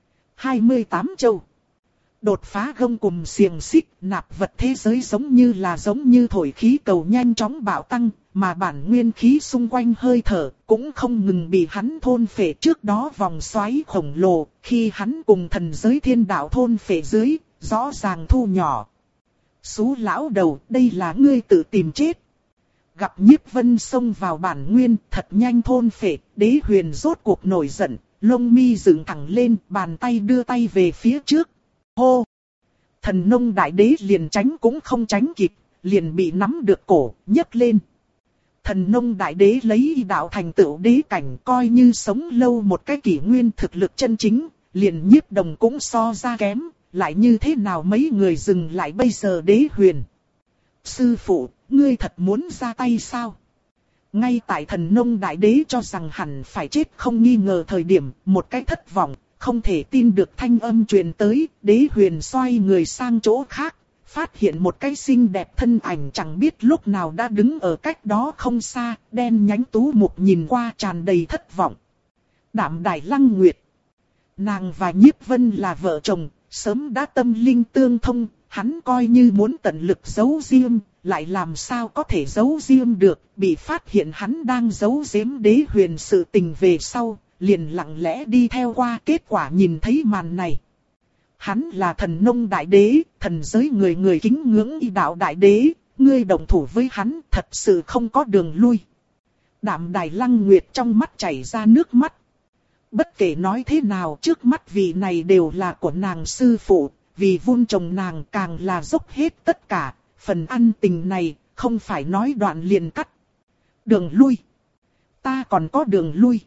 hai mươi tám châu. Đột phá gông cùm xiềng xích, nạp vật thế giới giống như là giống như thổi khí cầu nhanh chóng bạo tăng, mà bản nguyên khí xung quanh hơi thở cũng không ngừng bị hắn thôn phệ trước đó vòng xoáy khổng lồ, khi hắn cùng thần giới thiên đạo thôn phệ dưới, rõ ràng thu nhỏ. Xú lão đầu, đây là ngươi tự tìm chết. Gặp Nhiếp Vân xông vào bản nguyên, thật nhanh thôn phệ, Đế Huyền rốt cuộc nổi giận, lông mi dựng thẳng lên, bàn tay đưa tay về phía trước. Hô! Thần Nông Đại Đế liền tránh cũng không tránh kịp, liền bị nắm được cổ, nhấc lên. Thần Nông Đại Đế lấy y đạo thành tựu đế cảnh, coi như sống lâu một cái kỷ nguyên thực lực chân chính, liền Nhiếp Đồng cũng so ra kém, lại như thế nào mấy người dừng lại bây giờ Đế Huyền. Sư phụ, ngươi thật muốn ra tay sao? Ngay tại Thần Nông Đại Đế cho rằng hẳn phải chết không nghi ngờ thời điểm, một cái thất vọng, không thể tin được thanh âm truyền tới, Đế Huyền xoay người sang chỗ khác, phát hiện một cái xinh đẹp thân ảnh chẳng biết lúc nào đã đứng ở cách đó không xa, đen nhánh tú mục nhìn qua tràn đầy thất vọng. Đạm Đài Lăng Nguyệt. Nàng và Nhiếp Vân là vợ chồng, sớm đã tâm linh tương thông, hắn coi như muốn tận lực giấu giếm, lại làm sao có thể giấu giếm được, bị phát hiện hắn đang giấu giếm Đế Huyền sự tình về sau, liền lặng lẽ đi theo qua, kết quả nhìn thấy màn này. Hắn là Thần Nông Đại Đế, thần giới người người kính ngưỡng y đạo Đại Đế, ngươi đồng thủ với hắn thật sự không có đường lui. Đạm Đài Lăng Nguyệt trong mắt chảy ra nước mắt. Bất kể nói thế nào, trước mắt vị này đều là của nàng sư phụ, vì vun trồng nàng càng là dốc hết tất cả, phần ăn tình này không phải nói đoạn liền cắt. Đường lui. Ta còn có đường lui.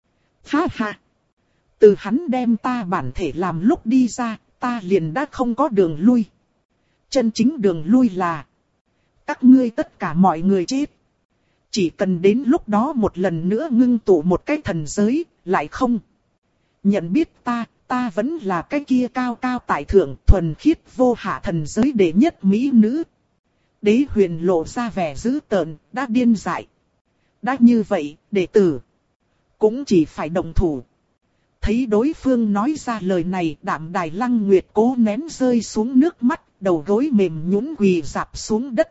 Ha ha. Từ hắn đem ta bản thể làm lúc đi ra, ta liền đã không có đường lui. Chân chính đường lui là các ngươi tất cả mọi người chết. Chỉ cần đến lúc đó một lần nữa ngưng tụ một cái thần giới, lại không nhận biết ta, ta vẫn là cái kia cao cao tại thượng thuần khiết vô hạ thần giới đệ nhất mỹ nữ. Đế Huyền lộ ra vẻ dữ tợn, đã điên dại. Đã như vậy, đệ tử cũng chỉ phải động thủ. Thấy đối phương nói ra lời này, Đạm Đài Lăng Nguyệt cố nén rơi xuống nước mắt, đầu gối mềm nhũn quỳ rạp xuống đất.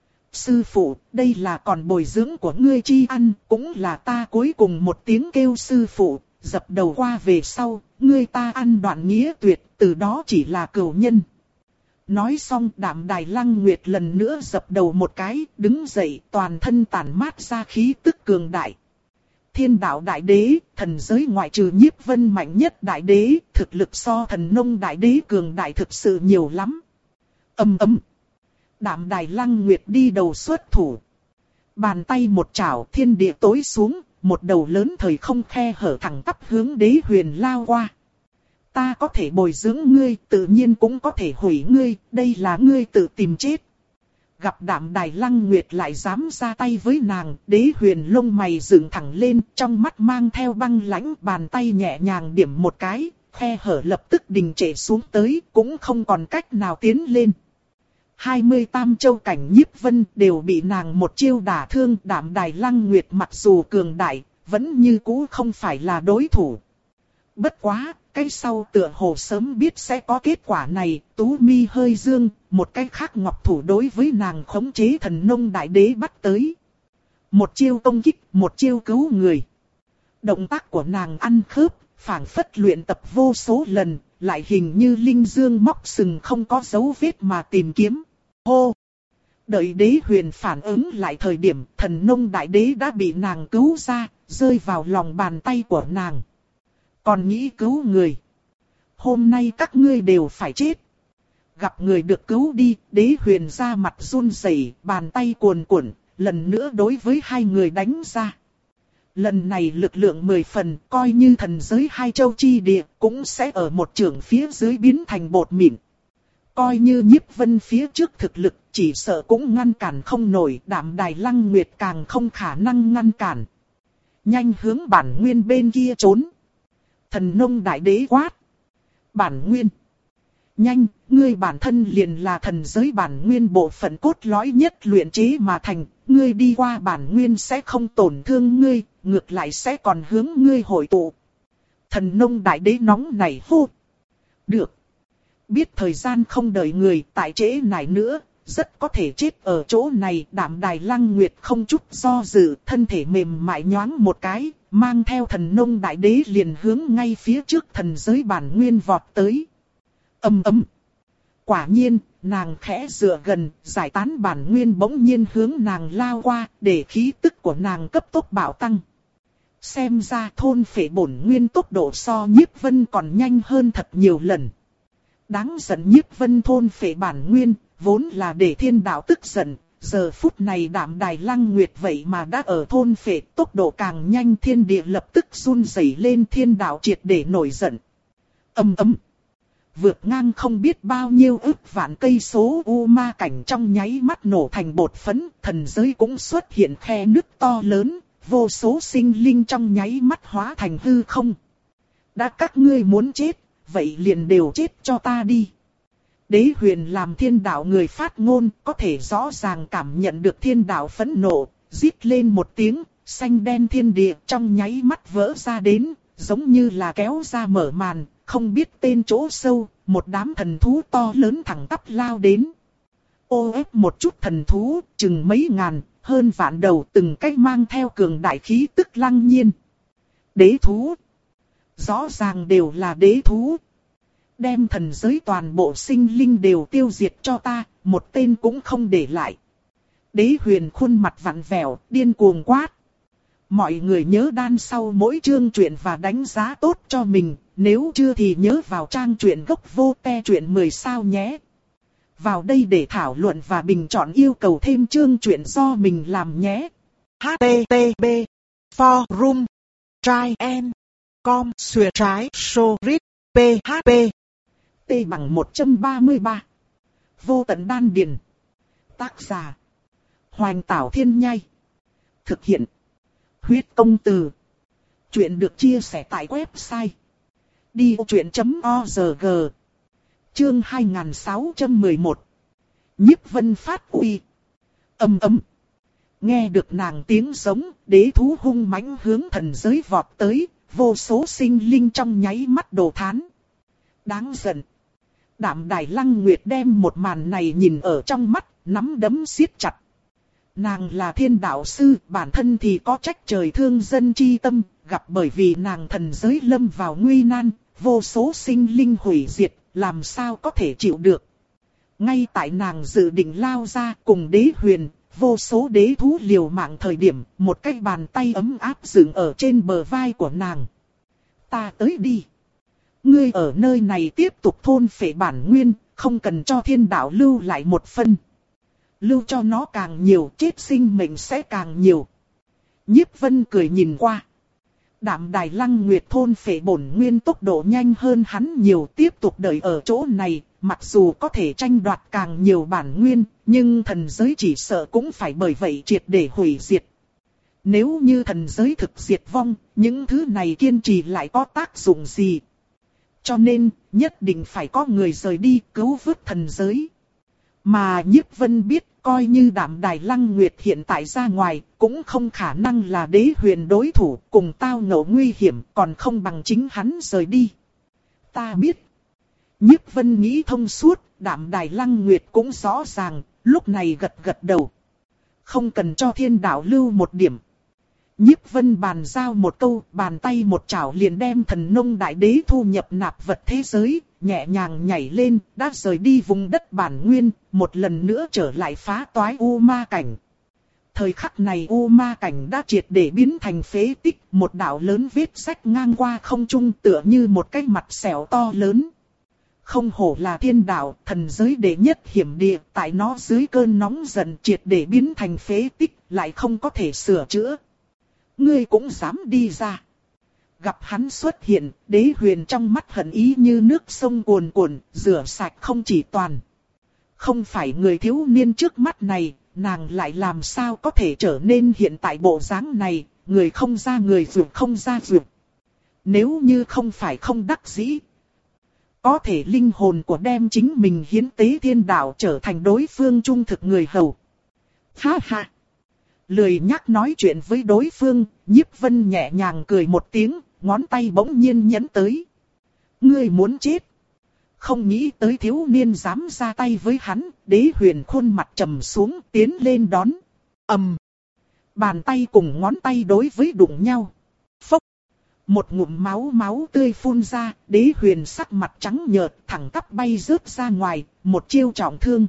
Sư phụ, đây là còn bồi dưỡng của ngươi chi ăn, cũng là ta cuối cùng một tiếng kêu sư phụ, dập đầu qua về sau, ngươi ta ăn đoạn nghĩa tuyệt, từ đó chỉ là cửu nhân. Nói xong, Đạm Đài Lăng Nguyệt lần nữa dập đầu một cái, đứng dậy, toàn thân tản mát ra khí tức cường đại. Thiên đạo Đại Đế, thần giới ngoại trừ Nhiếp Vân mạnh nhất Đại Đế, thực lực so Thần Nông Đại Đế cường đại thực sự nhiều lắm. Ầm ầm. Đạm Đài Lăng Nguyệt đi đầu xuất thủ. Bàn tay một chảo, thiên địa tối xuống, một đầu lớn thời không khe hở thẳng tắp hướng Đế Huyền lao qua. Ta có thể bồi dưỡng ngươi, tự nhiên cũng có thể hủy ngươi, đây là ngươi tự tìm chết. Gặp Đạm Đài Lăng Nguyệt lại dám ra tay với nàng, Đế Huyền lông mày dựng thẳng lên, trong mắt mang theo băng lãnh, bàn tay nhẹ nhàng điểm một cái, khe hở lập tức đình trệ xuống tới, cũng không còn cách nào tiến lên. hai mươi tam châu cảnh Nhiếp Vân đều bị nàng một chiêu đả thương, Đạm Đài Lăng Nguyệt mặc dù cường đại, vẫn như cũ không phải là đối thủ. Bất quá, cái sau tựa hồ sớm biết sẽ có kết quả này, tú mi hơi dương, một cái khác ngọc thủ đối với nàng khống chế Thần Nông Đại Đế bắt tới. Một chiêu công kích, một chiêu cứu người. Động tác của nàng ăn khớp, phảng phất luyện tập vô số lần, lại hình như linh dương móc sừng không có dấu vết mà tìm kiếm. Hô! Đợi đế huyền phản ứng lại thời điểm thần nông đại đế đã bị nàng cứu ra, rơi vào lòng bàn tay của nàng. Còn nghĩ cứu người. Hôm nay các ngươi đều phải chết. Gặp người được cứu đi, đế huyền ra mặt run rẩy, bàn tay cuồn cuộn, lần nữa đối với hai người đánh ra. Lần này lực lượng mười phần, coi như thần giới hai châu chi địa, cũng sẽ ở một trường phía dưới biến thành bột mịn. Coi như Nhiếp Vân phía trước thực lực, chỉ sợ cũng ngăn cản không nổi, Đạm Đài Lăng Nguyệt càng không khả năng ngăn cản. Nhanh hướng bản nguyên bên kia trốn. Thần nông đại đế quát. Bản nguyên. Nhanh, ngươi bản thân liền là thần giới bản nguyên bộ phận cốt lõi nhất luyện chế mà thành, ngươi đi qua bản nguyên sẽ không tổn thương ngươi, ngược lại sẽ còn hướng ngươi hội tụ. Thần nông đại đế nóng này hô. Được. Biết thời gian không đợi người tại trễ này nữa, rất có thể chết ở chỗ này. Đạm Đài Lăng Nguyệt không chút do dự, thân thể mềm mại nhoáng một cái, mang theo thần nông đại đế liền hướng ngay phía trước thần giới bản nguyên vọt tới. Âm ầm. Quả nhiên, nàng khẽ dựa gần, giải tán bản nguyên bỗng nhiên hướng nàng lao qua, để khí tức của nàng cấp tốc bạo tăng. Xem ra thôn phệ bổn nguyên tốc độ so Nhiếp Vân còn nhanh hơn thật nhiều lần. Đáng giận Nhiếp Vân thôn phệ bản nguyên, vốn là để thiên đạo tức giận, giờ phút này Đạm Đài Lăng Nguyệt vậy mà đã ở thôn phệ, tốc độ càng nhanh, thiên địa lập tức run rẩy lên, thiên đạo triệt để nổi giận. Ầm ầm. Vượt ngang không biết bao nhiêu ức vạn cây số u ma cảnh trong nháy mắt nổ thành bột phấn, thần giới cũng xuất hiện khe nứt to lớn, vô số sinh linh trong nháy mắt hóa thành hư không. Đã các ngươi muốn chết, vậy liền đều chết cho ta đi. Đế huyền làm thiên đạo người phát ngôn, có thể rõ ràng cảm nhận được thiên đạo phẫn nộ, rít lên một tiếng, xanh đen thiên địa trong nháy mắt vỡ ra đến, giống như là kéo ra mở màn, không biết tên chỗ sâu, một đám thần thú to lớn thẳng tắp lao đến. Ô ép một chút thần thú, chừng mấy ngàn, hơn vạn đầu, từng cách mang theo cường đại khí tức lăng nhiên. Đế thú. Rõ ràng đều là đế thú. Đem thần giới toàn bộ sinh linh đều tiêu diệt cho ta, một tên cũng không để lại. Đế huyền khuôn mặt vặn vẹo, điên cuồng quát. Mọi người nhớ đan sau mỗi chương truyện và đánh giá tốt cho mình, nếu chưa thì nhớ vào trang truyện gốc vô te truyện mười sao nhé. Vào đây để thảo luận và bình chọn yêu cầu thêm chương truyện do mình làm nhé. hát tê tê pê forum try and com xuyệt trái so rit php T bằng một trăm ba mươi ba. Vô tận đan điền. Tác giả Hoành Tảo Thiên Nhai. Thực hiện Huyết Công Từ. Chuyện được chia sẻ tại website đi ô truyện chấm org. Chương hai nghìn sáu trăm mười một. Nhiếp Vân phát uy. Ầm ầm. Nghe được nàng tiếng giống, đế thú hung mãnh hướng thần giới vọt tới, vô số sinh linh trong nháy mắt đổ thán. Đáng giận. Đạm Đài Lăng Nguyệt đem một màn này nhìn ở trong mắt, nắm đấm siết chặt. Nàng là thiên đạo sư, bản thân thì có trách trời thương dân chi tâm, gặp bởi vì nàng thần giới lâm vào nguy nan, vô số sinh linh hủy diệt, làm sao có thể chịu được. Ngay tại nàng dự định lao ra cùng đế huyền, vô số đế thú liều mạng thời điểm, một cái bàn tay ấm áp dựng ở trên bờ vai của nàng. Ta tới đi. Ngươi ở nơi này tiếp tục thôn phệ bản nguyên, không cần cho thiên đạo lưu lại một phân. Lưu cho nó càng nhiều, chết sinh mệnh sẽ càng nhiều. Nhiếp Vân cười nhìn qua. Đạm Đài Lăng Nguyệt thôn phệ bổn nguyên tốc độ nhanh hơn hắn nhiều, tiếp tục đợi ở chỗ này, mặc dù có thể tranh đoạt càng nhiều bản nguyên, nhưng thần giới chỉ sợ cũng phải bởi vậy triệt để hủy diệt. Nếu như thần giới thực diệt vong, những thứ này kiên trì lại có tác dụng gì? Cho nên, nhất định phải có người rời đi cứu vớt thần giới. Mà Nhiếp Vân biết, coi như Đạm Đài Lăng Nguyệt hiện tại ra ngoài, cũng không khả năng là đế huyền đối thủ, cùng tao ngộ nguy hiểm, còn không bằng chính hắn rời đi. Ta biết. Nhiếp Vân nghĩ thông suốt, Đạm Đài Lăng Nguyệt cũng rõ ràng, lúc này gật gật đầu. Không cần cho thiên đạo lưu một điểm. Nhiếp Vân bàn giao một câu, bàn tay một chảo liền đem Thần Nông Đại Đế thu nhập nạp vật thế giới, nhẹ nhàng nhảy lên, đã rời đi vùng đất bản nguyên, một lần nữa trở lại phá toái U Ma cảnh. Thời khắc này U Ma cảnh đã triệt để biến thành phế tích, một đạo lớn vết rách ngang qua không trung tựa như một cái mặt sẹo to lớn. Không hổ là thiên đạo, thần giới đệ nhất hiểm địa, tại nó dưới cơn nóng giận triệt để biến thành phế tích, lại không có thể sửa chữa. Ngươi cũng dám đi ra. Gặp hắn xuất hiện, Đế Huyền trong mắt hận ý như nước sông cuồn cuộn, rửa sạch không chỉ toàn. Không phải người thiếu niên trước mắt này, nàng lại làm sao có thể trở nên hiện tại bộ dáng này, người không ra người vượt không ra vượt. Nếu như không phải không đắc dĩ, có thể linh hồn của đem chính mình hiến tế thiên đạo trở thành đối phương trung thực người hầu. Ha ha! Lười nhắc nói chuyện với đối phương, Nhiếp Vân nhẹ nhàng cười một tiếng, ngón tay bỗng nhiên nhấn tới. Ngươi muốn chết! Không nghĩ tới thiếu niên dám ra tay với hắn, Đế Huyền khuôn mặt trầm xuống tiến lên đón. Ầm! Bàn tay cùng ngón tay đối với đụng nhau. Phốc! Một ngụm máu máu tươi phun ra, Đế Huyền sắc mặt trắng nhợt thẳng tắp bay rớt ra ngoài, một chiêu trọng thương.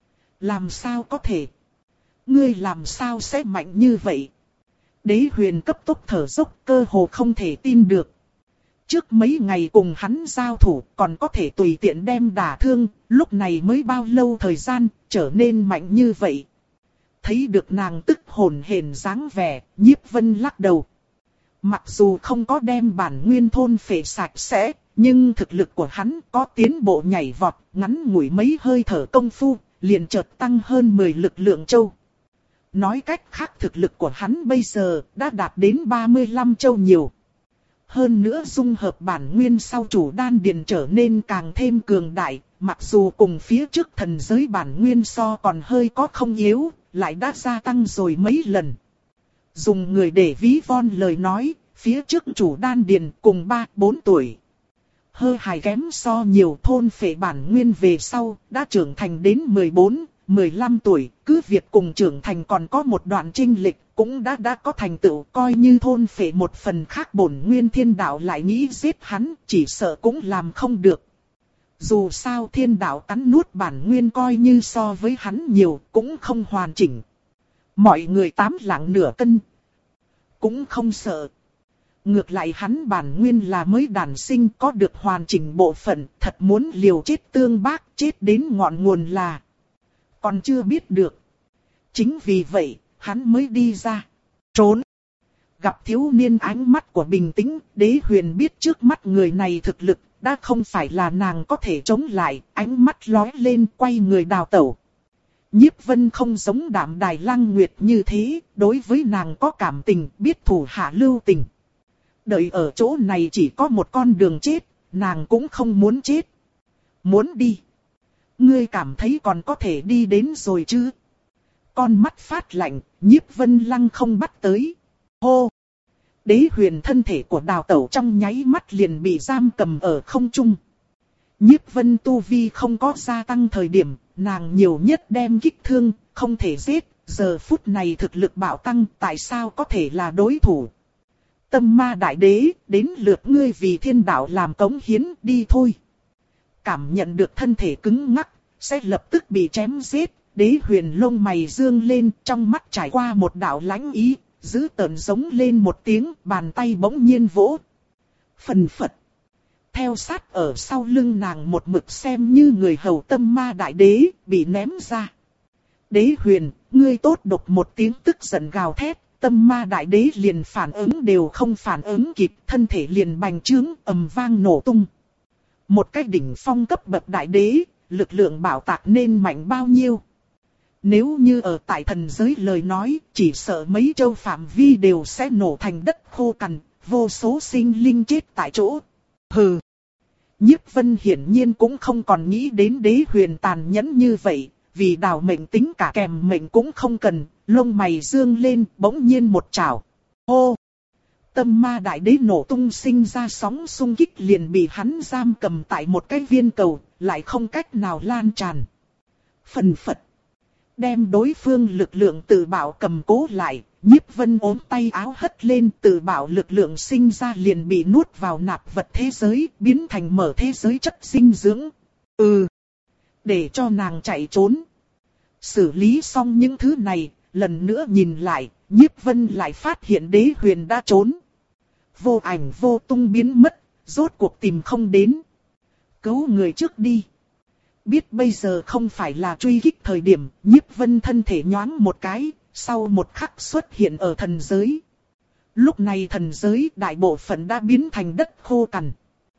Làm sao có thể? Ngươi làm sao sẽ mạnh như vậy? Đế Huyền cấp tốc thở dốc, cơ hồ không thể tin được. Trước mấy ngày cùng hắn giao thủ còn có thể tùy tiện đem đả thương, lúc này mới bao lâu thời gian, trở nên mạnh như vậy. Thấy được nàng tức hồn hển dáng vẻ, Nhiếp Vân lắc đầu. Mặc dù không có đem bản nguyên thôn phệ sạch sẽ, nhưng thực lực của hắn có tiến bộ nhảy vọt, ngắn ngủi mấy hơi thở công phu, liền chợt tăng hơn mười lực lượng châu. Nói cách khác thực lực của hắn bây giờ đã đạt đến ba mươi lăm châu nhiều. Hơn nữa dung hợp bản nguyên sau chủ đan điền trở nên càng thêm cường đại, mặc dù cùng phía trước thần giới bản nguyên so còn hơi có không yếu, lại đã gia tăng rồi mấy lần. Dùng người để ví von lời nói, phía trước chủ đan điền cùng ba bốn tuổi. Hơi hài kém so nhiều thôn phệ bản nguyên về sau, đã trưởng thành đến mười bốn, mười lăm tuổi, cứ việc cùng trưởng thành còn có một đoạn chênh lệch, cũng đã đã có thành tựu, coi như thôn phệ một phần khác bổn nguyên thiên đạo lại nghĩ giết hắn, chỉ sợ cũng làm không được. Dù sao thiên đạo cắn nuốt bản nguyên coi như so với hắn nhiều, cũng không hoàn chỉnh. Mọi người tám lạng nửa cân, cũng không sợ. Ngược lại hắn bản nguyên là mới đản sinh có được hoàn chỉnh bộ phận, thật muốn liều chết tương bác, chết đến ngọn nguồn là còn chưa biết được. Chính vì vậy, hắn mới đi ra, trốn. Gặp thiếu niên ánh mắt của bình tĩnh, Đế Huyền biết trước mắt người này thực lực, đã không phải là nàng có thể chống lại, ánh mắt lóe lên quay người đào tẩu. Nhiếp Vân không giống Đạm Đài Lăng Nguyệt như thế, đối với nàng có cảm tình, biết thủ hạ lưu tình. Đợi ở chỗ này chỉ có một con đường chết, nàng cũng không muốn chết. Muốn đi. Ngươi cảm thấy còn có thể đi đến rồi chứ? Con mắt phát lạnh, Nhiếp Vân Lăng không bắt tới. Hô! Đế Huyền thân thể của đào tẩu trong nháy mắt liền bị giam cầm ở không trung. Nhiếp Vân tu vi không có gia tăng thời điểm, nàng nhiều nhất đem kích thương, không thể giết. Giờ phút này thực lực bạo tăng, tại sao có thể là đối thủ? Tâm Ma Đại Đế, đến lượt ngươi vì thiên đạo làm cống hiến, đi thôi. Cảm nhận được thân thể cứng ngắc, sẽ lập tức bị chém giết. Đế Huyền lông mày dương lên, trong mắt trải qua một đạo lãnh ý, giữ tợn giống lên một tiếng, bàn tay bỗng nhiên vỗ. Phần phật. Theo sát ở sau lưng nàng một mực xem như người hầu Tâm Ma Đại Đế, bị ném ra. Đế Huyền, ngươi tốt độc một tiếng tức giận gào thét. Tâm Ma Đại Đế liền phản ứng đều không phản ứng kịp, thân thể liền bành trướng, ầm vang nổ tung. Một cái đỉnh phong cấp bậc đại đế, lực lượng bảo tạc nên mạnh bao nhiêu? Nếu như ở tại thần giới lời nói, chỉ sợ mấy châu phạm vi đều sẽ nổ thành đất khô cằn, vô số sinh linh chết tại chỗ. Hừ! Nhiếp Vân hiển nhiên cũng không còn nghĩ đến Đế Huyền tàn nhẫn như vậy, vì đào mệnh tính cả kèm mệnh cũng không cần, lông mày dương lên, bỗng nhiên một chảo. Hô! Tâm Ma Đại Đế nổ tung sinh ra sóng xung kích liền bị hắn giam cầm tại một cái viên cầu, lại không cách nào lan tràn. Phần phật. đem đối phương lực lượng tự bảo cầm cố lại. Nhiếp Vân ốm tay áo hất lên, tự bảo lực lượng sinh ra liền bị nuốt vào nạp vật thế giới, biến thành mở thế giới chất dinh dưỡng. Ừ, để cho nàng chạy trốn. Xử lý xong những thứ này, lần nữa nhìn lại, Nhiếp Vân lại phát hiện Đế Huyền đã trốn. Vô ảnh vô tung biến mất, rốt cuộc tìm không đến. Cứu người trước đi. Biết bây giờ không phải là truy kích thời điểm, Nhiếp Vân thân thể nhoáng một cái, sau một khắc xuất hiện ở thần giới. Lúc này thần giới đại bộ phận đã biến thành đất khô cằn.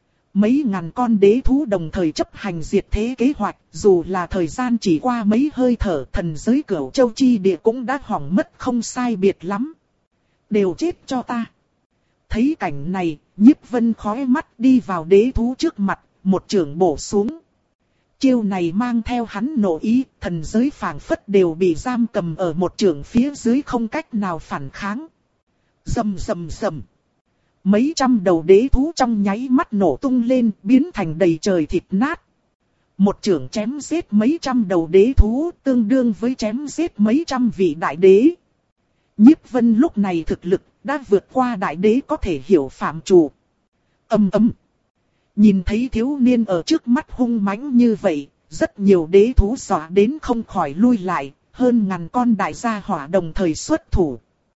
Mấy ngàn con đế thú đồng thời chấp hành diệt thế kế hoạch, dù là thời gian chỉ qua mấy hơi thở, thần giới Cửu Châu chi địa cũng đã hỏng mất không sai biệt lắm. Đều chết cho ta. Thấy cảnh này, Nhiếp Vân khói mắt đi vào đế thú trước mặt, một chưởng bổ xuống. Chiêu này mang theo hắn nộ ý, thần giới phảng phất đều bị giam cầm ở một chưởng phía dưới không cách nào phản kháng. Rầm rầm rầm. Mấy trăm đầu đế thú trong nháy mắt nổ tung lên, biến thành đầy trời thịt nát. Một chưởng chém giết mấy trăm đầu đế thú, tương đương với chém giết mấy trăm vị đại đế. Nhiếp Vân lúc này thực lực đã vượt qua đại đế có thể hiểu phạm chủ. Ầm ầm. Nhìn thấy thiếu niên ở trước mắt hung mãnh như vậy, rất nhiều đế thú dọa đến không khỏi lui lại, hơn ngàn con đại gia hỏa đồng thời xuất thủ.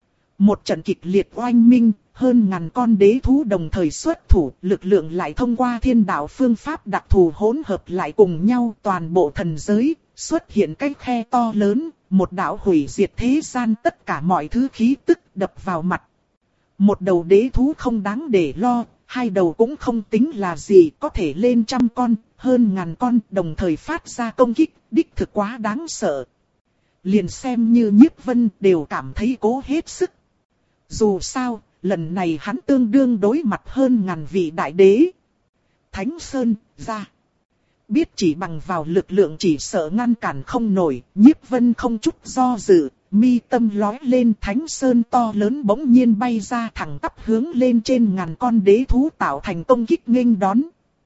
Một trận kịch liệt oanh minh, hơn ngàn con đế thú đồng thời xuất thủ, lực lượng lại thông qua thiên đạo phương pháp đặc thù hỗn hợp lại cùng nhau, toàn bộ thần giới, xuất hiện cái khe to lớn, một đạo hủy diệt thế gian tất cả mọi thứ khí tức đập vào mặt. Một đầu đế thú không đáng để lo, hai đầu cũng không tính là gì, có thể lên trăm con, hơn ngàn con đồng thời phát ra công kích, đích thực quá đáng sợ. Liền xem như Nhiếp Vân đều cảm thấy cố hết sức. Dù sao, lần này hắn tương đương đối mặt hơn ngàn vị đại đế. Thánh Sơn, ra. Biết chỉ bằng vào lực lượng chỉ sợ ngăn cản không nổi, Nhiếp Vân không chút do dự, mi tâm lói lên, Thánh Sơn to lớn bỗng nhiên bay ra thẳng tắp hướng lên trên ngàn con đế thú tạo thành công kích nghênh đón.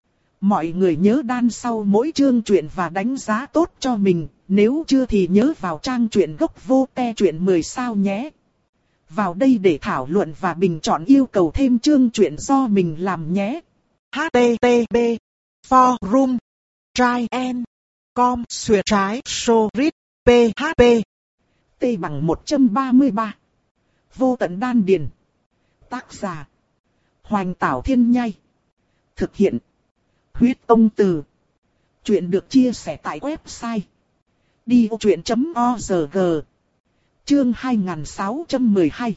Mọi người nhớ đan sau mỗi chương truyện và đánh giá tốt cho mình, nếu chưa thì nhớ vào trang truyện gốc vô te truyện mười sao nhé. Vào đây để thảo luận và bình chọn yêu cầu thêm chương truyện do mình làm nhé. H T T P Forum Try and Com Xuyệt trái Sorit P H P T bằng một trăm ba mươi ba. Vô tận đan điền. Tác giả Hoành Tảo Thiên Nhai. Thực hiện Huyết Tông Từ. Chuyện được chia sẻ tại website đi ô truyện chấm org. Chương hai nghìn sáu trăm mười hai.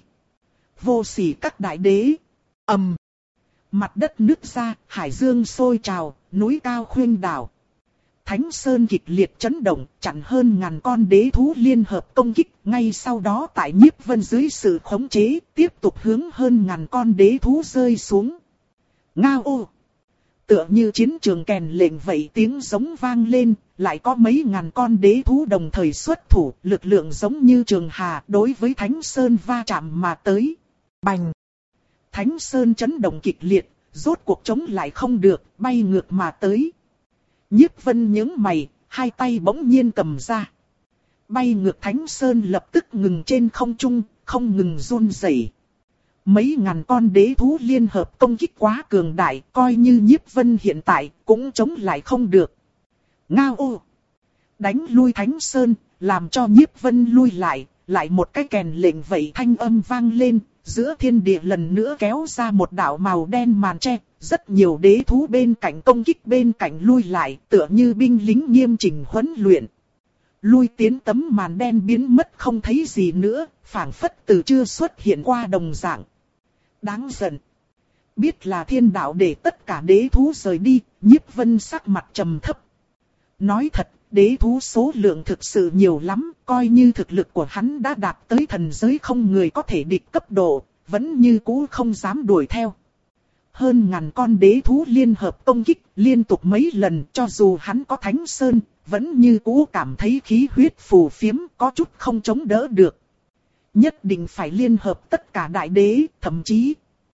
Vô sỉ các đại đế. Ầm. Mặt đất nứt ra, hải dương sôi trào, núi cao khuynh đảo. Thánh Sơn kịch liệt chấn động, chặn hơn ngàn con đế thú liên hợp công kích, ngay sau đó tại Nhiếp Vân dưới sự khống chế, tiếp tục hướng hơn ngàn con đế thú rơi xuống. Ngao ô! Tựa như chiến trường kèn lệnh vậy, tiếng giống vang lên, lại có mấy ngàn con đế thú đồng thời xuất thủ, lực lượng giống như trường hà đối với Thánh Sơn va chạm mà tới. Bành! Thánh Sơn chấn động kịch liệt, rốt cuộc chống lại không được, bay ngược mà tới. Nhiếp Vân nhướng mày, hai tay bỗng nhiên cầm ra. Bay ngược Thánh Sơn lập tức ngừng trên không trung, không ngừng run rẩy. Mấy ngàn con đế thú liên hợp công kích quá cường đại, coi như Nhiếp Vân hiện tại cũng chống lại không được. Ngao ô! Đánh lui Thánh Sơn, làm cho Nhiếp Vân lui lại, lại một cái kèn lệnh vậy thanh âm vang lên, giữa thiên địa lần nữa kéo ra một đạo màu đen màn che. Rất nhiều đế thú bên cạnh công kích bên cạnh lui lại, tựa như binh lính nghiêm chỉnh huấn luyện. Lui tiến tấm màn đen biến mất không thấy gì nữa, phảng phất từ chưa xuất hiện qua đồng dạng. Đáng giận. Biết là thiên đạo để tất cả đế thú rời đi, Nhiếp Vân sắc mặt trầm thấp. Nói thật, đế thú số lượng thực sự nhiều lắm, coi như thực lực của hắn đã đạt tới thần giới không người có thể địch cấp độ, vẫn như cũ không dám đuổi theo. Hơn ngàn con đế thú liên hợp công kích liên tục mấy lần, cho dù hắn có Thánh Sơn, vẫn như cũ cảm thấy khí huyết phù phiếm, có chút không chống đỡ được. Nhất định phải liên hợp tất cả đại đế, thậm chí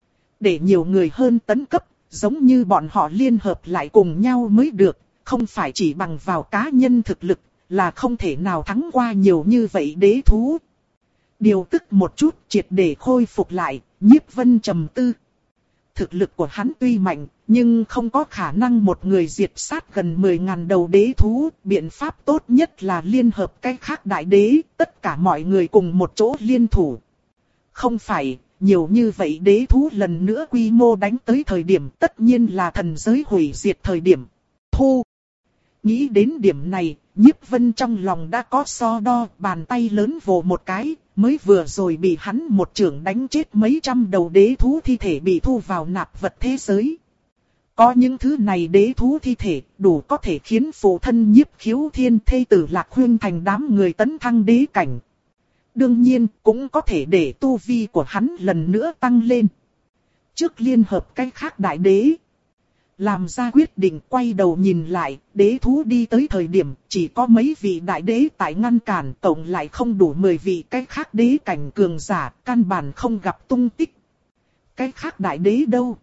để nhiều người hơn tấn cấp, giống như bọn họ liên hợp lại cùng nhau mới được, không phải chỉ bằng vào cá nhân thực lực, là không thể nào thắng qua nhiều như vậy đế thú. Điều tức một chút, triệt để khôi phục lại, Nhiếp Vân trầm tư. Thực lực của hắn tuy mạnh, nhưng không có khả năng một người diệt sát gần mười ngàn đầu đế thú. Biện pháp tốt nhất là liên hợp cái khác đại đế, tất cả mọi người cùng một chỗ liên thủ. Không phải, nhiều như vậy đế thú lần nữa quy mô đánh tới thời điểm tất nhiên là thần giới hủy diệt thời điểm. Thu. Nghĩ đến điểm này, Nhiếp Vân trong lòng đã có so đo, bàn tay lớn vồ một cái, mới vừa rồi bị hắn một chưởng đánh chết mấy trăm đầu đế thú thi thể bị thu vào nạp vật thế giới. Có những thứ này đế thú thi thể, đủ có thể khiến phụ thân Nhiếp Khiếu Thiên thê tử Lạc Huyên thành đám người tấn thăng đế cảnh. Đương nhiên, cũng có thể để tu vi của hắn lần nữa tăng lên. Trước liên hợp cái khác đại đế. Làm ra quyết định quay đầu nhìn lại, đế thú đi tới thời điểm chỉ có mấy vị đại đế tại ngăn cản, tổng lại không đủ mười vị cái khác đế cảnh cường giả, căn bản không gặp tung tích. Cái khác đại đế đâu?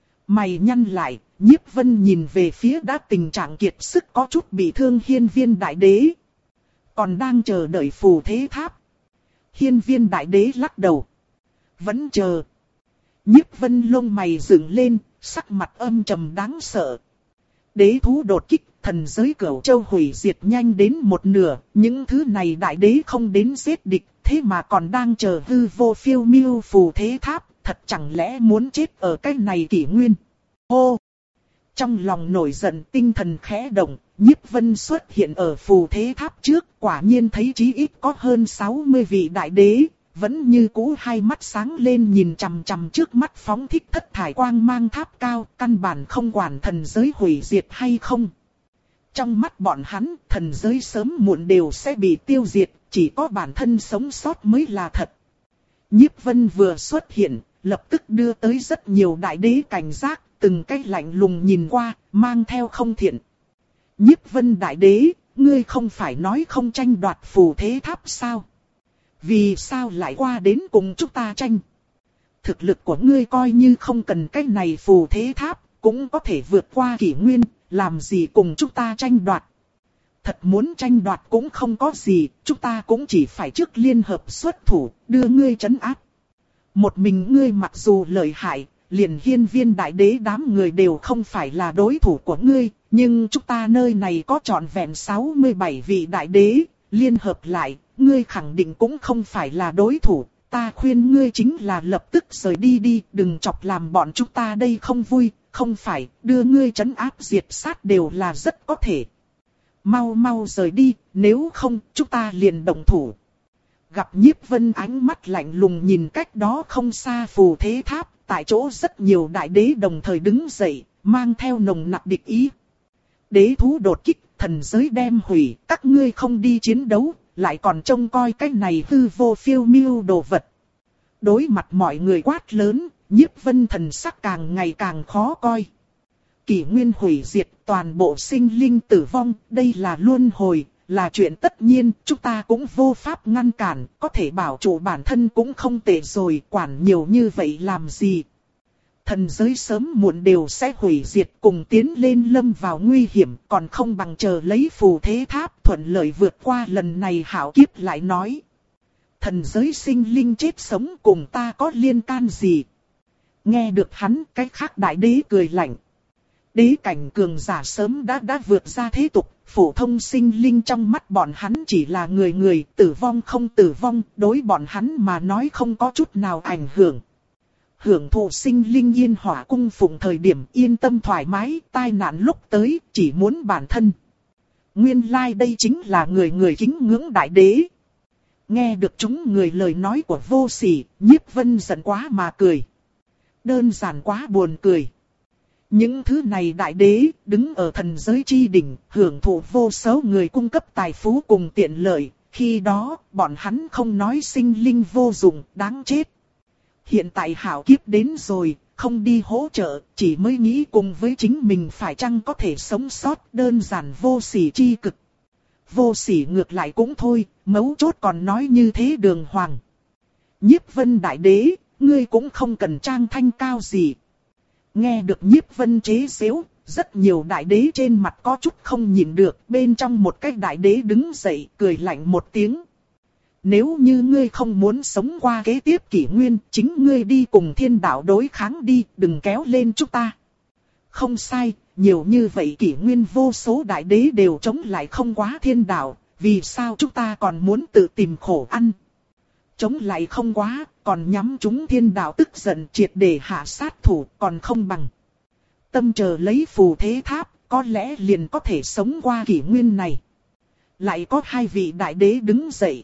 Mày nhăn lại, Nhiếp Vân nhìn về phía đã tình trạng kiệt sức có chút bị thương Hiên Viên đại đế. Còn đang chờ đợi phù thế tháp. Hiên Viên đại đế lắc đầu. Vẫn chờ. Nhiếp Vân lông mày dựng lên, sắc mặt âm trầm đáng sợ. Đế thú đột kích, thần giới Cửu Châu hủy diệt nhanh đến một nửa, những thứ này đại đế không đến giết địch, thế mà còn đang chờ hư vô phiêu miêu phù thế tháp, thật chẳng lẽ muốn chết ở cái này kỷ nguyên. Hô! Trong lòng nổi giận tinh thần khẽ động, Nhiếp Vân xuất hiện ở phù thế tháp trước, quả nhiên thấy chí ít có hơn sáu mươi vị đại đế. Vẫn như cũ hai mắt sáng lên nhìn chằm chằm trước mắt phóng thích thất thải quang mang tháp cao, căn bản không quản thần giới hủy diệt hay không. Trong mắt bọn hắn, thần giới sớm muộn đều sẽ bị tiêu diệt, chỉ có bản thân sống sót mới là thật. Nhiếp Vân vừa xuất hiện, lập tức đưa tới rất nhiều đại đế cảnh giác, từng cái lạnh lùng nhìn qua, mang theo không thiện. Nhiếp Vân đại đế, ngươi không phải nói không tranh đoạt phù thế tháp sao? Vì sao lại qua đến cùng chúng ta tranh? Thực lực của ngươi coi như không cần cái này phù thế tháp, cũng có thể vượt qua kỷ nguyên, làm gì cùng chúng ta tranh đoạt. Thật muốn tranh đoạt cũng không có gì, chúng ta cũng chỉ phải trước liên hợp xuất thủ, đưa ngươi trấn áp. Một mình ngươi mặc dù lợi hại, liền Hiên Viên đại đế đám người đều không phải là đối thủ của ngươi, nhưng chúng ta nơi này có trọn vẹn sáu mươi bảy vị đại đế, liên hợp lại, ngươi khẳng định cũng không phải là đối thủ, ta khuyên ngươi chính là lập tức rời đi đi, đừng chọc làm bọn chúng ta đây không vui, không phải, đưa ngươi trấn áp diệt sát đều là rất có thể. Mau mau rời đi, nếu không, chúng ta liền động thủ. Gặp Nhiếp Vân ánh mắt lạnh lùng nhìn cách đó không xa phù thế tháp, tại chỗ rất nhiều đại đế đồng thời đứng dậy, mang theo nồng nặc địch ý. Đế thú đột kích, thần giới đem hủy, các ngươi không đi chiến đấu, lại còn trông coi cái này hư vô phiêu miêu đồ vật. Đối mặt mọi người quát lớn, Nhiếp Vân thần sắc càng ngày càng khó coi. Kỷ nguyên hủy diệt, toàn bộ sinh linh tử vong, đây là luân hồi, là chuyện tất nhiên, chúng ta cũng vô pháp ngăn cản, có thể bảo trụ bản thân cũng không tệ rồi, quản nhiều như vậy làm gì. Thần giới sớm muộn đều sẽ hủy diệt, cùng tiến lên lâm vào nguy hiểm, còn không bằng chờ lấy phù thế tháp thuận lợi vượt qua lần này hảo kiếp lại nói. Thần giới sinh linh chết sống cùng ta có liên can gì? Nghe được hắn, cái khác đại đế cười lạnh. Đế cảnh cường giả sớm đã đã vượt ra thế tục, phổ thông sinh linh trong mắt bọn hắn chỉ là người người, tử vong không tử vong, đối bọn hắn mà nói không có chút nào ảnh hưởng. Hưởng thụ sinh linh yên hỏa cung phụng thời điểm yên tâm thoải mái, tai nạn lúc tới, chỉ muốn bản thân. Nguyên lai like đây chính là người người kính ngưỡng đại đế. Nghe được chúng người lời nói của vô sỉ, Nhiếp Vân giận quá mà cười. Đơn giản quá buồn cười. Những thứ này đại đế, đứng ở thần giới chi đỉnh, hưởng thụ vô số người cung cấp tài phú cùng tiện lợi, khi đó, bọn hắn không nói sinh linh vô dụng, đáng chết. Hiện tại hảo kiếp đến rồi, không đi hỗ trợ, chỉ mới nghĩ cùng với chính mình phải chăng có thể sống sót, đơn giản vô sỉ chi cực. Vô sỉ ngược lại cũng thôi, mấu chốt còn nói như thế đường hoàng. Nhiếp Vân đại đế, ngươi cũng không cần trang thanh cao gì. Nghe được Nhiếp Vân chế giễu, rất nhiều đại đế trên mặt có chút không nhìn được, bên trong một cái đại đế đứng dậy cười lạnh một tiếng. Nếu như ngươi không muốn sống qua kế tiếp kỷ nguyên, chính ngươi đi cùng thiên đạo đối kháng đi, đừng kéo lên chúng ta. Không sai, nhiều như vậy kỷ nguyên vô số đại đế đều chống lại không quá thiên đạo, vì sao chúng ta còn muốn tự tìm khổ ăn? Chống lại không quá, còn nhắm chúng thiên đạo tức giận triệt để hạ sát thủ, còn không bằng. Tâm chờ lấy phù thế tháp, có lẽ liền có thể sống qua kỷ nguyên này. Lại có hai vị đại đế đứng dậy.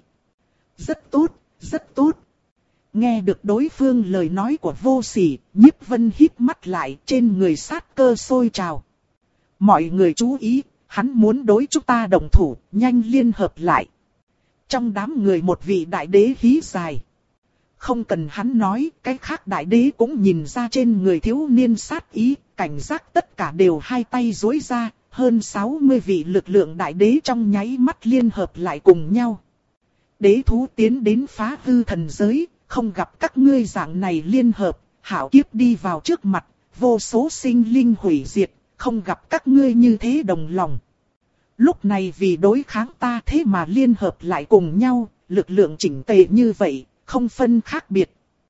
Rất tốt, rất tốt. Nghe được đối phương lời nói của Vô Sỉ, Nhiếp Vân híp mắt lại, trên người sát cơ sôi trào. Mọi người chú ý, hắn muốn đối chúng ta đồng thủ, nhanh liên hợp lại. Trong đám người một vị đại đế hí dài. Không cần hắn nói, cái khác đại đế cũng nhìn ra trên người thiếu niên sát ý, cảnh giác tất cả đều hai tay duỗi ra, hơn sáu mươi vị lực lượng đại đế trong nháy mắt liên hợp lại cùng nhau. Đế thú tiến đến phá hư thần giới, không gặp các ngươi dạng này liên hợp, hảo kiếp đi vào trước mặt, vô số sinh linh hủy diệt, không gặp các ngươi như thế đồng lòng. Lúc này vì đối kháng ta thế mà liên hợp lại cùng nhau, lực lượng chỉnh tề như vậy, không phân khác biệt.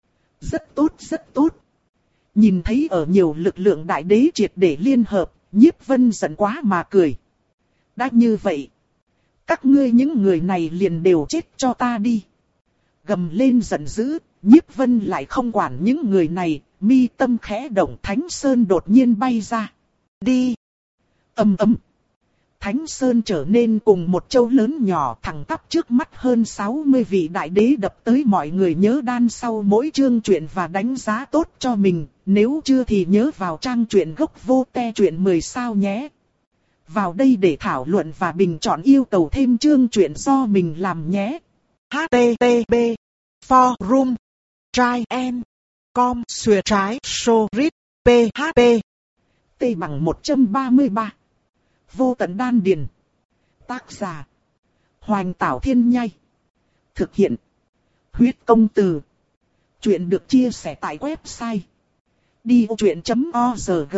Rất tốt, rất tốt. Nhìn thấy ở nhiều lực lượng đại đế triệt để liên hợp, Nhiếp Vân giận quá mà cười. Đã như vậy, các ngươi những người này liền đều chết cho ta đi. Gầm lên giận dữ, Nhiếp Vân lại không quản những người này, mi tâm khẽ động, Thánh Sơn đột nhiên bay ra. Đi! Ầm ầm! Thánh Sơn trở nên cùng một châu lớn nhỏ thẳng tắp trước mắt hơn sáu mươi vị đại đế đập tới. Mọi người nhớ đan sau mỗi chương truyện và đánh giá tốt cho mình, nếu chưa thì nhớ vào trang truyện gốc vô te truyện mười sao nhé. Vào đây để thảo luận và bình chọn yêu cầu thêm chương truyện do mình làm nhé. H T T P Forum Try and Com Xuyệt trái So Read P H P T bằng một trăm ba mươi ba. Vô tận đan điền. Tác giả Hoành Tảo Thiên Nhai. Thực hiện Huyết Công Từ. Chuyện được chia sẻ tại website đi ô truyện chấm org.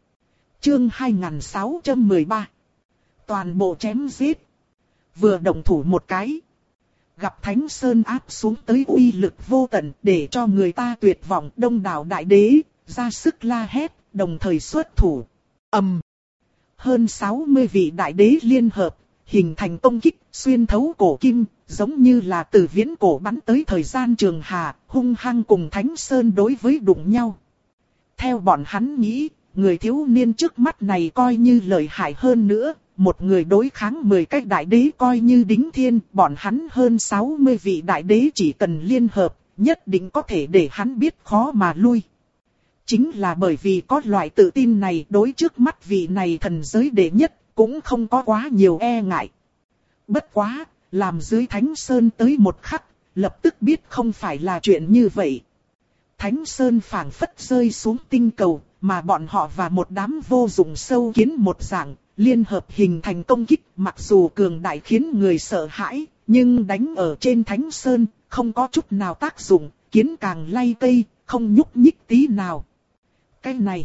Chương hai nghìn sáu trăm mười ba. Toàn bộ chém giết. Vừa động thủ một cái, gặp Thánh Sơn áp xuống tới uy lực vô tận, để cho người ta tuyệt vọng. Đông đảo đại đế ra sức la hét, đồng thời xuất thủ. Ầm. Um. Hơn sáu mươi vị đại đế liên hợp, hình thành công kích xuyên thấu cổ kim, giống như là từ viễn cổ bắn tới thời gian trường hà, hung hăng cùng Thánh Sơn đối với đụng nhau. Theo bọn hắn nghĩ, người thiếu niên trước mắt này coi như lợi hại hơn nữa, một người đối kháng mười cái đại đế coi như đính thiên, bọn hắn hơn sáu mươi vị đại đế chỉ cần liên hợp, nhất định có thể để hắn biết khó mà lui. Chính là bởi vì có loại tự tin này, đối trước mắt vị này thần giới đệ nhất, cũng không có quá nhiều e ngại. Bất quá, làm dưới Thánh Sơn tới một khắc, lập tức biết không phải là chuyện như vậy. Thánh Sơn phảng phất rơi xuống tinh cầu, mà bọn họ và một đám vô dụng sâu kiến một dạng, liên hợp hình thành công kích, mặc dù cường đại khiến người sợ hãi, nhưng đánh ở trên Thánh Sơn, không có chút nào tác dụng, kiến càng lay cây, không nhúc nhích tí nào. Cái này,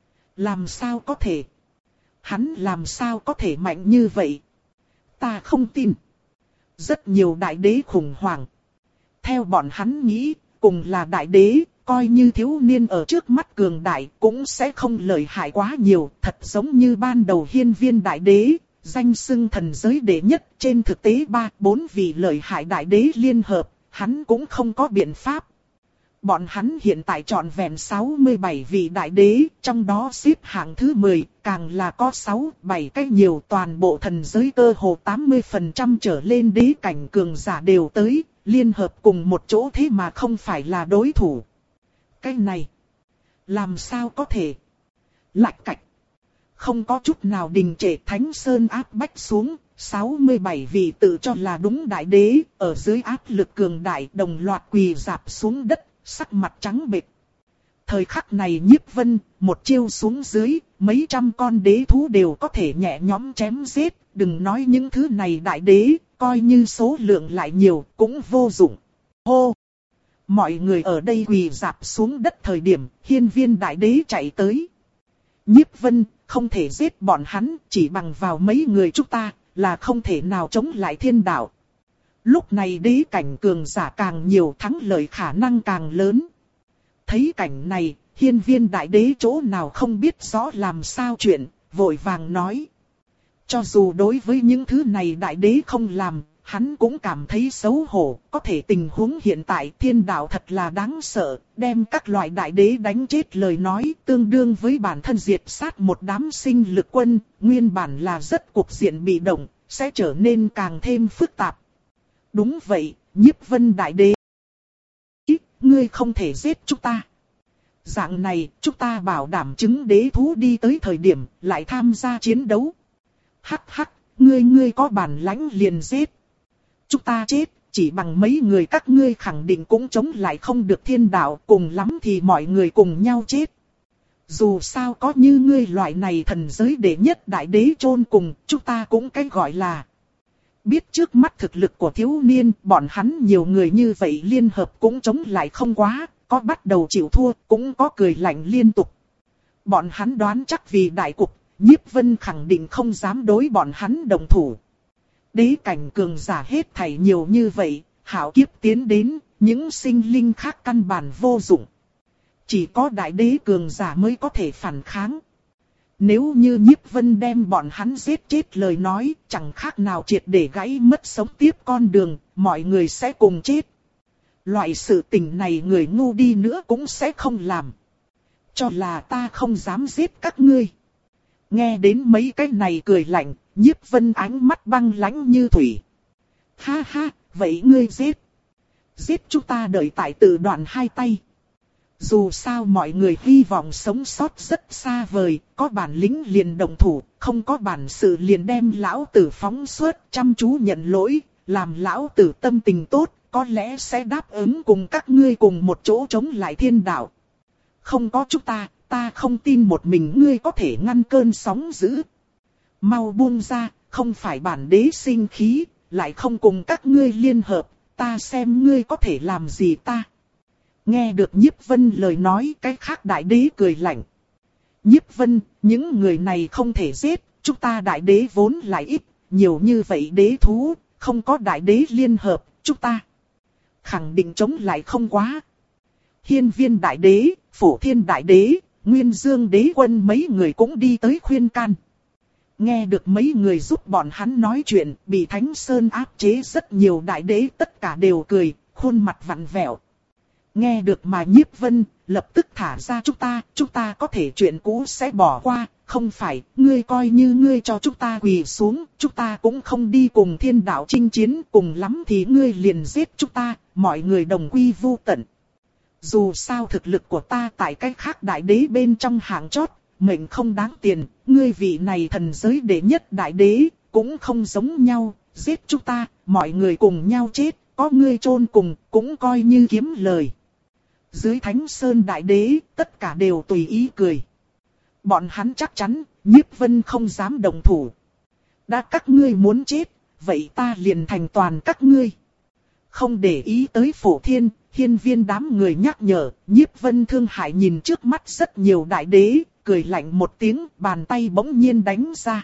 làm sao có thể? Hắn làm sao có thể mạnh như vậy? Ta không tin. Rất nhiều đại đế khủng hoảng. Theo bọn hắn nghĩ, cùng là đại đế, coi như thiếu niên ở trước mắt cường đại cũng sẽ không lợi hại quá nhiều. Thật giống như ban đầu Hiên Viên đại đế, danh xưng thần giới đệ nhất, trên thực tế ba, bốn vị lợi hại đại đế liên hợp, hắn cũng không có biện pháp. Bọn hắn hiện tại trọn vẹn sáu mươi bảy vị đại đế, trong đó xếp hạng thứ mười, càng là có sáu, bảy cái nhiều. Toàn bộ thần giới cơ hồ tám mươi phần trăm trở lên đế cảnh cường giả đều tới, liên hợp cùng một chỗ thế mà không phải là đối thủ. Cái này, làm sao có thể? Lạch cạch. Không có chút nào đình trệ, Thánh Sơn áp bách xuống, sáu mươi bảy vị tự cho là đúng đại đế, ở dưới áp lực cường đại đồng loạt quỳ rạp xuống đất, sắc mặt trắng bệch. Thời khắc này Nhiếp Vân, một chiêu xuống dưới, mấy trăm con đế thú đều có thể nhẹ nhõm chém giết, đừng nói những thứ này đại đế, coi như số lượng lại nhiều, cũng vô dụng. Hô! Mọi người ở đây quỳ rạp xuống đất thời điểm, Hiên Viên đại đế chạy tới. Nhiếp Vân, không thể giết bọn hắn, chỉ bằng vào mấy người chúng ta, là không thể nào chống lại thiên đạo. Lúc này đế cảnh cường giả càng nhiều, thắng lợi khả năng càng lớn. Thấy cảnh này, hiên viên đại đế chỗ nào không biết rõ làm sao chuyện, vội vàng nói. Cho dù đối với những thứ này đại đế không làm, hắn cũng cảm thấy xấu hổ, có thể tình huống hiện tại thiên đạo thật là đáng sợ, đem các loại đại đế đánh chết lời nói tương đương với bản thân diệt sát một đám sinh lực quân, nguyên bản là rất cục diện bị động, sẽ trở nên càng thêm phức tạp. Đúng vậy, Nhiếp Vân đại đế. Ngươi không thể giết chúng ta. Dạng này, chúng ta bảo đảm chứng đế thú đi tới thời điểm, lại tham gia chiến đấu. Hắc hắc, ngươi ngươi có bản lãnh liền giết. Chúng ta chết, chỉ bằng mấy người các ngươi khẳng định cũng chống lại không được thiên đạo, cùng lắm thì mọi người cùng nhau chết. Dù sao có như ngươi loại này thần giới đệ nhất đại đế chôn cùng, chúng ta cũng cái gọi là. Biết trước mắt thực lực của thiếu niên, bọn hắn nhiều người như vậy liên hợp cũng chống lại không quá, có bắt đầu chịu thua, cũng có cười lạnh liên tục. Bọn hắn đoán chắc vì đại cục, Nhiếp Vân khẳng định không dám đối bọn hắn đồng thủ. Đế cảnh cường giả hết thảy nhiều như vậy, hảo kiếp tiến đến, những sinh linh khác căn bản vô dụng. Chỉ có đại đế cường giả mới có thể phản kháng. Nếu như Nhiếp Vân đem bọn hắn giết chết lời nói, chẳng khác nào triệt để gãy mất sống tiếp con đường, mọi người sẽ cùng chết. Loại sự tình này người ngu đi nữa cũng sẽ không làm. Cho là ta không dám giết các ngươi. Nghe đến mấy cái này cười lạnh, Nhiếp Vân ánh mắt băng lãnh như thủy. Ha ha, vậy ngươi giết. Giết chúng ta đợi tại tự đoạn hai tay. Dù sao mọi người hy vọng sống sót rất xa vời, có bản lĩnh liền đồng thủ, không có bản sự liền đem lão tử phóng xuất, chăm chú nhận lỗi, làm lão tử tâm tình tốt, có lẽ sẽ đáp ứng cùng các ngươi cùng một chỗ chống lại thiên đạo. Không có chúng ta, ta không tin một mình ngươi có thể ngăn cơn sóng dữ. Mau buông ra, không phải bản đế sinh khí, lại không cùng các ngươi liên hợp, ta xem ngươi có thể làm gì ta. Nghe được Nhiếp Vân lời nói, cái khác đại đế cười lạnh. Nhiếp Vân, những người này không thể giết, chúng ta đại đế vốn lại ít, nhiều như vậy đế thú, không có đại đế liên hợp, chúng ta khẳng định chống lại không quá. Hiên viên đại đế, Phổ Thiên đại đế, Nguyên Dương đế quân mấy người cũng đi tới khuyên can. Nghe được mấy người giúp bọn hắn nói chuyện, bị Thánh Sơn áp chế rất nhiều đại đế tất cả đều cười, khuôn mặt vặn vẹo. Nghe được mà Nhiếp Vân, lập tức thả ra chúng ta, chúng ta có thể chuyện cũ sẽ bỏ qua, không phải, ngươi coi như ngươi cho chúng ta quỳ xuống, chúng ta cũng không đi cùng thiên đạo chinh chiến, cùng lắm thì ngươi liền giết chúng ta, mọi người đồng quy vu tận. Dù sao thực lực của ta tại cách khác đại đế bên trong hạng chót, mệnh không đáng tiền, ngươi vị này thần giới đệ nhất đại đế, cũng không giống nhau, giết chúng ta, mọi người cùng nhau chết, có ngươi chôn cùng, cũng coi như kiếm lời. Dưới Thánh Sơn đại đế, tất cả đều tùy ý cười. Bọn hắn chắc chắn, Nhiếp Vân không dám đồng thủ. Đã các ngươi muốn chết, vậy ta liền thành toàn các ngươi. Không để ý tới Phổ Thiên, Hiên viên đám người nhắc nhở, Nhiếp Vân thương hại nhìn trước mắt rất nhiều đại đế, cười lạnh một tiếng, bàn tay bỗng nhiên đánh ra.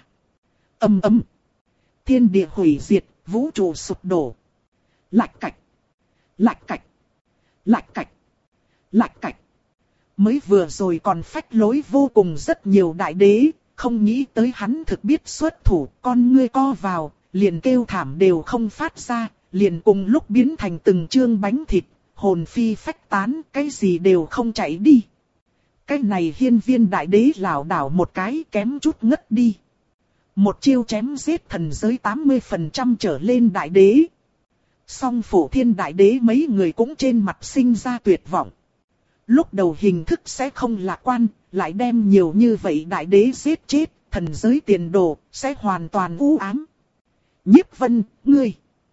Ầm ầm. Thiên địa hủy diệt, vũ trụ sụp đổ. Lạch cạch. Lạch cạch. Lạch cạch. Lạch cạch. Mới vừa rồi còn phách lối vô cùng rất nhiều đại đế, không nghĩ tới hắn thực biết xuất thủ, con ngươi co vào, liền kêu thảm đều không phát ra, liền cùng lúc biến thành từng chương bánh thịt, hồn phi phách tán, cái gì đều không chạy đi. Cái này hiên viên đại đế lảo đảo một cái kém chút ngất đi. Một chiêu chém giết thần giới tám mươi phần trăm trở lên đại đế. Song Phổ Thiên đại đế mấy người cũng trên mặt sinh ra tuyệt vọng. Lúc đầu hình thức sẽ không lạc quan, lại đem nhiều như vậy đại đế giết chết, thần giới tiền đồ sẽ hoàn toàn u ám. Nhiếp Vân, ngươi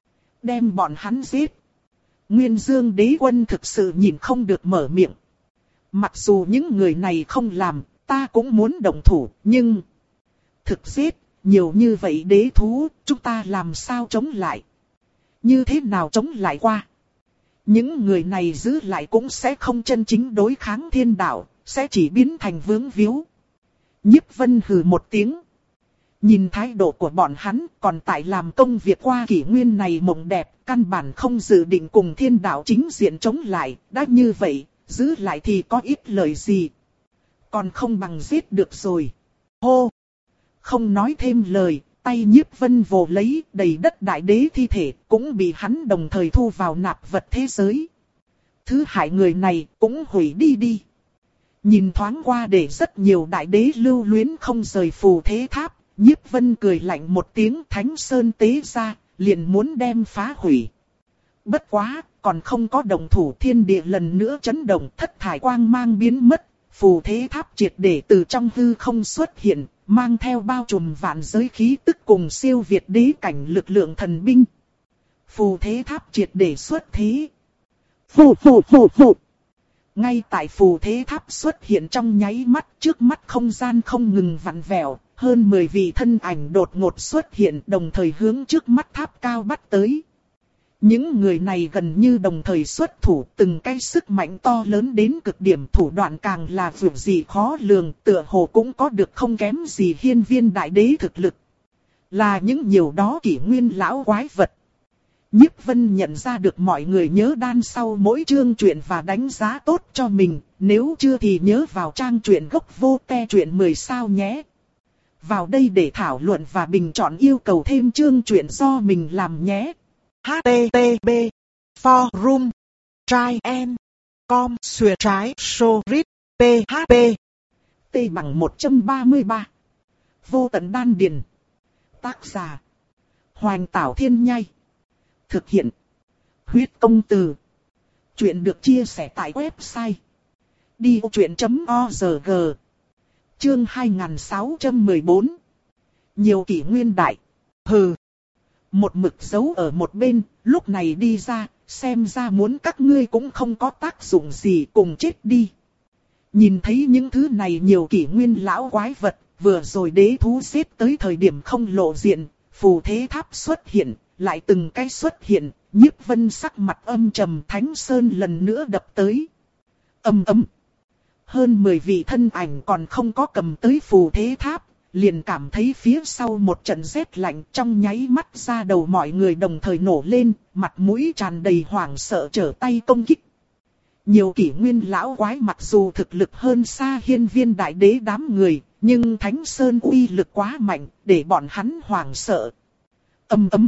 đem bọn hắn giết. Nguyên Dương đế quân thực sự nhìn không được mở miệng. Mặc dù những người này không làm, ta cũng muốn động thủ, nhưng thực giết, nhiều như vậy đế thú, chúng ta làm sao chống lại? Như thế nào chống lại qua? Những người này giữ lại cũng sẽ không chân chính đối kháng thiên đạo, sẽ chỉ biến thành vướng víu. Nhiếp Vân hừ một tiếng. Nhìn thái độ của bọn hắn còn tại làm công việc qua kỷ nguyên này mộng đẹp, căn bản không dự định cùng thiên đạo chính diện chống lại, đã như vậy, giữ lại thì có ít lời gì. Còn không bằng giết được rồi. Hô! Không nói thêm lời, tay Nhiếp Vân vồ lấy đầy đất đại đế thi thể, cũng bị hắn đồng thời thu vào nạp vật thế giới. Thứ hại người này cũng hủy đi đi. Nhìn thoáng qua để rất nhiều đại đế lưu luyến không rời phù thế tháp, Nhiếp Vân cười lạnh một tiếng, Thánh Sơn tế ra, liền muốn đem phá hủy. Bất quá, còn không có động thủ, thiên địa lần nữa chấn động, thất thải quang mang biến mất, phù thế tháp triệt để từ trong hư không xuất hiện, mang theo bao trùm vạn giới khí tức cùng siêu việt đế cảnh lực lượng thần binh. Phù thế tháp triệt để xuất thế. Phù phù phù phù. Ngay tại phù thế tháp xuất hiện trong nháy mắt, trước mắt không gian không ngừng vặn vẹo, hơn mười vị thân ảnh đột ngột xuất hiện, đồng thời hướng trước mắt tháp cao bắt tới. Những người này gần như đồng thời xuất thủ, từng cái sức mạnh to lớn đến cực điểm, thủ đoạn càng là vượt gì khó lường, tựa hồ cũng có được không kém gì hiên viên đại đế thực lực. Là những nhiều đó kỷ nguyên lão quái vật. Nhiếp Vân nhận ra được mọi người nhớ đan sau mỗi chương truyện và đánh giá tốt cho mình, nếu chưa thì nhớ vào trang truyện gốc vô te truyện mười sao nhé. Vào đây để thảo luận và bình chọn yêu cầu thêm chương truyện do mình làm nhé. H T T P Forum Try and Com Xuyệt trái Sorit P H P T bằng một trăm ba mươi ba. Vô tận đan điền. Tác giả Hoành Tảo Thiên Nhai. Thực hiện Huyết Công Từ. Chuyện được chia sẻ tại website đi vô chuyện chấm org. Chương hai nghìn sáu trăm mười bốn. Nhiều kỷ nguyên đại. Hừ. Một mực giấu ở một bên, lúc này đi ra, xem ra muốn các ngươi cũng không có tác dụng gì, cùng chết đi. Nhìn thấy những thứ này nhiều kỷ nguyên lão quái vật, vừa rồi đế thú giết tới thời điểm không lộ diện, phù thế tháp xuất hiện, lại từng cái xuất hiện, Nhiếp Vân sắc mặt âm trầm, Thánh Sơn lần nữa đập tới. Âm ầm. Hơn mười vị thân ảnh còn không có cầm tới phù thế tháp, liền cảm thấy phía sau một trận rét lạnh, trong nháy mắt ra đầu mọi người đồng thời nổ lên, mặt mũi tràn đầy hoảng sợ trở tay công kích. Nhiều kỷ nguyên lão quái mặc dù thực lực hơn xa hiên viên đại đế đám người, nhưng Thánh Sơn uy lực quá mạnh, để bọn hắn hoảng sợ. Âm ầm.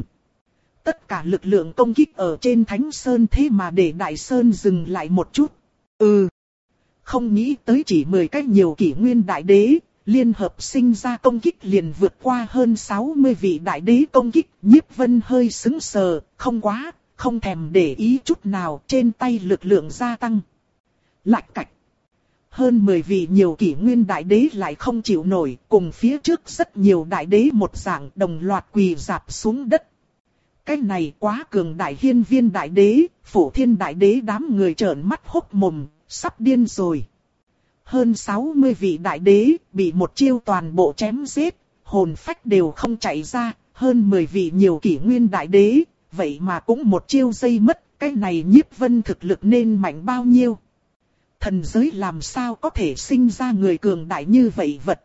Tất cả lực lượng công kích ở trên Thánh Sơn thế mà để Đại Sơn dừng lại một chút. Ừ. Không nghĩ tới chỉ mười cái nhiều kỷ nguyên đại đế, liên hợp sinh ra công kích liền vượt qua hơn sáu mươi vị đại đế công kích. Nhiếp Vân hơi sững sờ, không quá, không thèm để ý chút nào, trên tay lực lượng gia tăng. Lạch cạch. Hơn mười vị nhiều kỷ nguyên đại đế lại không chịu nổi, cùng phía trước rất nhiều đại đế một dạng đồng loạt quỳ rạp xuống đất. Cái này quá cường đại, hiên viên đại đế, phổ thiên đại đế đám người trợn mắt hốc mồm, sắp điên rồi. Hơn sáu mươi vị đại đế, bị một chiêu toàn bộ chém giết, hồn phách đều không chạy ra, hơn mười vị nhiều kỷ nguyên đại đế, vậy mà cũng một chiêu dây mất, cái này Nhiếp Vân thực lực nên mạnh bao nhiêu. Thần giới làm sao có thể sinh ra người cường đại như vậy vật.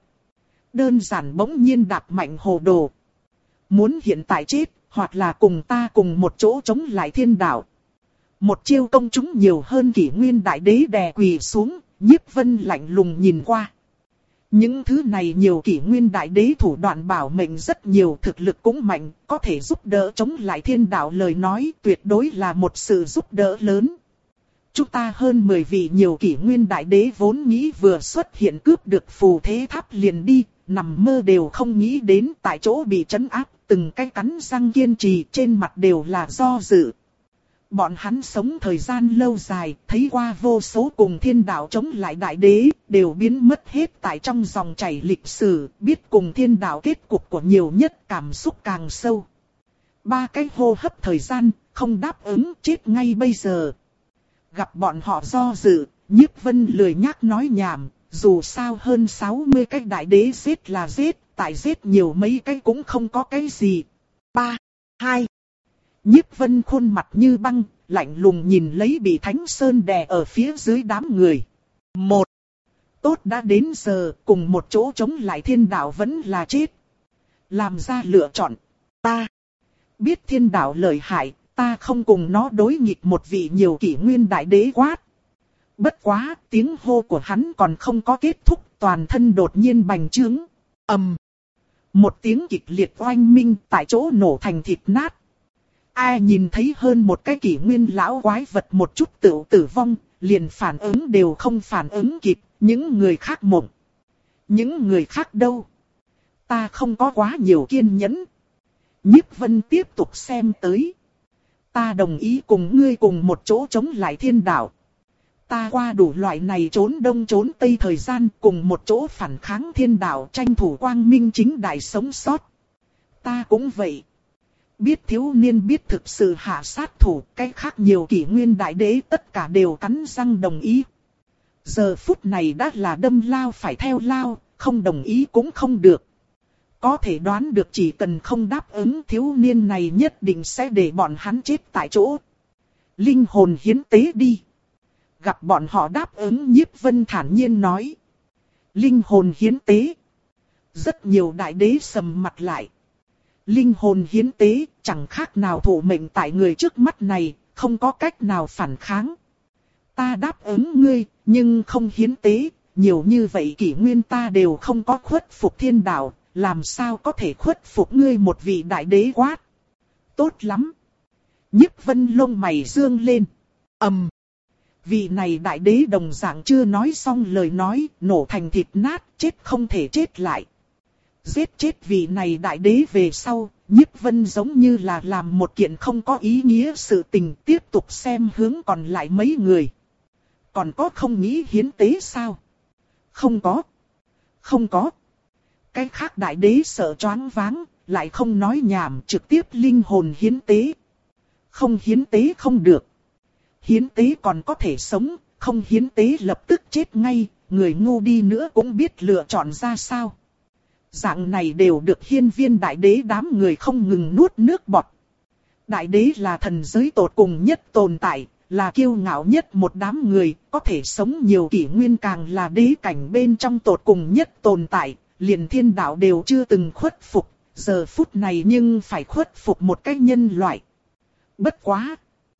Đơn giản bỗng nhiên đạp mạnh hồ đồ. Muốn hiện tại chết, hoặc là cùng ta cùng một chỗ chống lại thiên đạo. Một chiêu công chúng nhiều hơn kỷ nguyên đại đế đè quỳ xuống, Nhiếp Vân lạnh lùng nhìn qua. Những thứ này nhiều kỷ nguyên đại đế thủ đoạn bảo mệnh rất nhiều, thực lực cũng mạnh, có thể giúp đỡ chống lại thiên đạo lời nói tuyệt đối là một sự giúp đỡ lớn. Chúng ta hơn mười vị nhiều kỷ nguyên đại đế vốn nghĩ vừa xuất hiện cướp được phù thế tháp liền đi, nằm mơ đều không nghĩ đến tại chỗ bị trấn áp, từng cái cắn răng kiên trì, trên mặt đều là do dự. Bọn hắn sống thời gian lâu dài, thấy qua vô số cùng thiên đạo chống lại đại đế, đều biến mất hết tại trong dòng chảy lịch sử, biết cùng thiên đạo kết cục của nhiều nhất, cảm xúc càng sâu. Ba cái hô hấp thời gian, không đáp ứng, chết ngay bây giờ. Gặp bọn họ do dự, Nhiếp Vân lười nhác nói nhảm, dù sao hơn sáu mươi cái đại đế giết là giết, tại giết nhiều mấy cái cũng không có cái gì. Ba, hai. Nhiếp Vân khuôn mặt như băng, lạnh lùng nhìn lấy bị Thánh Sơn đè ở phía dưới đám người. Một. Tốt đã đến giờ, cùng một chỗ chống lại thiên đạo vẫn là chết. Làm ra lựa chọn. Ta biết thiên đạo lợi hại, ta không cùng nó đối nghịch một vị nhiều kỷ nguyên đại đế quát. Bất quá, tiếng hô của hắn còn không có kết thúc, toàn thân đột nhiên bành trướng. Ầm. Một tiếng kịch liệt oanh minh tại chỗ nổ thành thịt nát. Ai nhìn thấy hơn một cái kỷ nguyên lão quái vật một chút tự tử vong, liền phản ứng đều không phản ứng kịp, những người khác mộng. Những người khác đâu? Ta không có quá nhiều kiên nhẫn. Nhiếp Vân tiếp tục xem tới. Ta đồng ý cùng ngươi cùng một chỗ chống lại thiên đạo. Ta qua đủ loại này trốn đông trốn tây thời gian cùng một chỗ phản kháng thiên đạo tranh thủ quang minh chính đại sống sót. Ta cũng vậy. Biết thiếu niên biết thực sự hạ sát thủ, cái khác nhiều kỷ nguyên đại đế tất cả đều cắn răng đồng ý. Giờ phút này đã là đâm lao phải theo lao, không đồng ý cũng không được. Có thể đoán được chỉ cần không đáp ứng thiếu niên này nhất định sẽ để bọn hắn chết tại chỗ. Linh hồn hiến tế đi. Gặp bọn họ đáp ứng, Nhiếp Vân thản nhiên nói. Linh hồn hiến tế. Rất nhiều đại đế sầm mặt lại. Linh hồn hiến tế chẳng khác nào thụ mệnh tại người trước mắt này, không có cách nào phản kháng. Ta đáp ứng ngươi, nhưng không hiến tế, nhiều như vậy kỷ nguyên ta đều không có khuất phục thiên đạo, làm sao có thể khuất phục ngươi một vị đại đế quát. Tốt lắm. Nhiếp Vân lông mày dương lên. Ầm. Um. Vị này đại đế đồng dạng chưa nói xong lời nói, nổ thành thịt nát, chết không thể chết lại. Giết chết vị này đại đế về sau, Nhiếp Vân giống như là làm một kiện không có ý nghĩa sự tình, tiếp tục xem hướng còn lại mấy người. Còn có không nghĩ hiến tế sao? Không có. Không có. Cái khác đại đế sợ choáng váng, lại không nói nhảm, trực tiếp linh hồn hiến tế. Không hiến tế không được. Hiến tế còn có thể sống, không hiến tế lập tức chết ngay, người ngu đi nữa cũng biết lựa chọn ra sao. Dạng này đều được hiên viên đại đế đám người không ngừng nuốt nước bọt. Đại đế là thần giới tột cùng nhất tồn tại, là kiêu ngạo nhất một đám người, có thể sống nhiều kỷ nguyên càng là đế cảnh bên trong tột cùng nhất tồn tại, liền thiên đạo đều chưa từng khuất phục, giờ phút này nhưng phải khuất phục một cái nhân loại. Bất quá!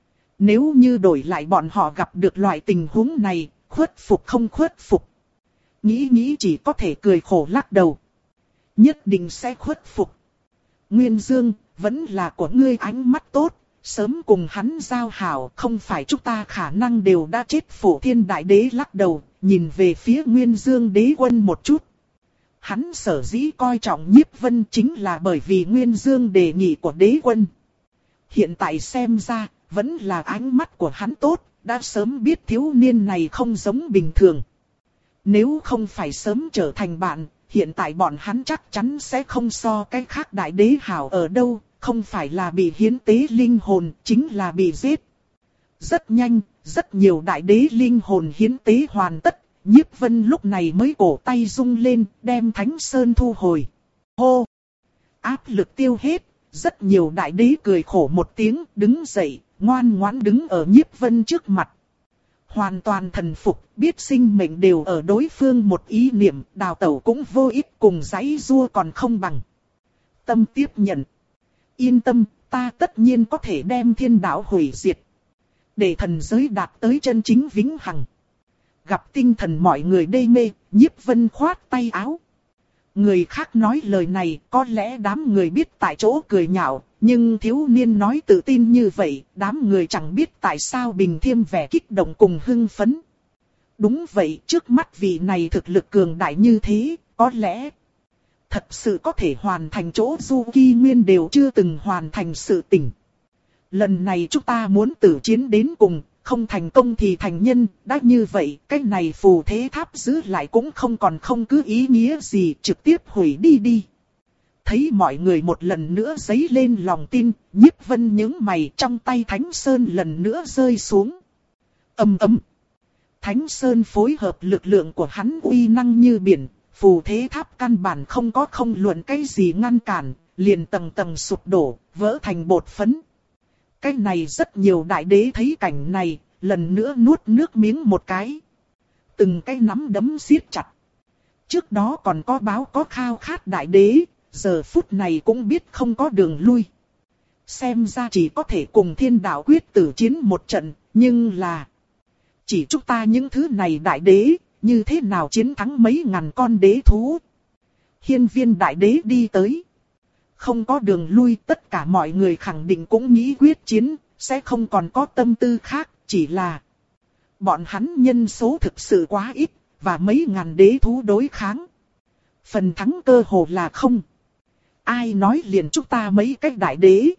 Nếu như đổi lại bọn họ gặp được loại tình huống này, khuất phục không khuất phục. Nghĩ nghĩ chỉ có thể cười khổ lắc đầu. Nhất định sẽ khuất phục. Nguyên Dương, vẫn là của ngươi ánh mắt tốt, sớm cùng hắn giao hảo, không phải chúng ta khả năng đều đã chết. Phổ Thiên Đại Đế lắc đầu, nhìn về phía Nguyên Dương Đế Quân một chút. Hắn sở dĩ coi trọng Nhiếp Vân chính là bởi vì Nguyên Dương đề nghị của Đế Quân. Hiện tại xem ra, vẫn là ánh mắt của hắn tốt, đã sớm biết thiếu niên này không giống bình thường. Nếu không phải sớm trở thành bạn, hiện tại bọn hắn chắc chắn sẽ không so cái khác đại đế hảo ở đâu, không phải là bị hiến tế linh hồn, chính là bị giết. Rất nhanh, rất nhiều đại đế linh hồn hiến tế hoàn tất, Nhiếp Vân lúc này mới cổ tay rung lên, đem Thánh Sơn thu hồi. Hô! Áp lực tiêu hết, rất nhiều đại đế cười khổ một tiếng, đứng dậy, ngoan ngoãn đứng ở Nhiếp Vân trước mặt. Hoàn toàn thần phục, biết sinh mệnh đều ở đối phương một ý niệm, đào tẩu cũng vô ích, cùng giãy giụa còn không bằng. Tâm tiếp nhận. Yên tâm, ta tất nhiên có thể đem thiên đạo hủy diệt. Để thần giới đạt tới chân chính vĩnh hằng. Gặp tinh thần mọi người đê mê, Nhiếp Vân khoát tay áo. Người khác nói lời này, có lẽ đám người biết tại chỗ cười nhạo, nhưng thiếu niên nói tự tin như vậy, đám người chẳng biết tại sao bình thêm vẻ kích động cùng hưng phấn. Đúng vậy, trước mắt vị này thực lực cường đại như thế, có lẽ thật sự có thể hoàn thành chỗ Du Ki Nguyên đều chưa từng hoàn thành sự tình. Lần này chúng ta muốn tử chiến đến cùng, không thành công thì thành nhân, đã như vậy, cái này phù thế tháp giữ lại cũng không còn không cứ ý nghĩa gì, trực tiếp hủy đi đi. Thấy mọi người một lần nữa dấy lên lòng tin, Nhiếp Vân nhướng mày, trong tay Thánh Sơn lần nữa rơi xuống. Ầm ầm. Thánh Sơn phối hợp lực lượng của hắn uy năng như biển, phù thế tháp căn bản không có không luận cái gì ngăn cản, liền tầng tầng sụp đổ, vỡ thành bột phấn. Cái này rất nhiều đại đế thấy cảnh này, lần nữa nuốt nước miếng một cái. từng cái nắm đấm siết chặt. Trước đó còn có báo có khao khát đại đế, giờ phút này cũng biết không có đường lui. Xem ra chỉ có thể cùng thiên đạo quyết tử chiến một trận, nhưng là... Chỉ chúng ta những thứ này đại đế, như thế nào chiến thắng mấy ngàn con đế thú. Hiên viên đại đế đi tới. Không có đường lui, tất cả mọi người khẳng định cũng nghĩ quyết chiến, sẽ không còn có tâm tư khác, chỉ là... Bọn hắn nhân số thực sự quá ít, và mấy ngàn đế thú đối kháng. Phần thắng cơ hồ là không. Ai nói liền chúng ta mấy cái đại đế.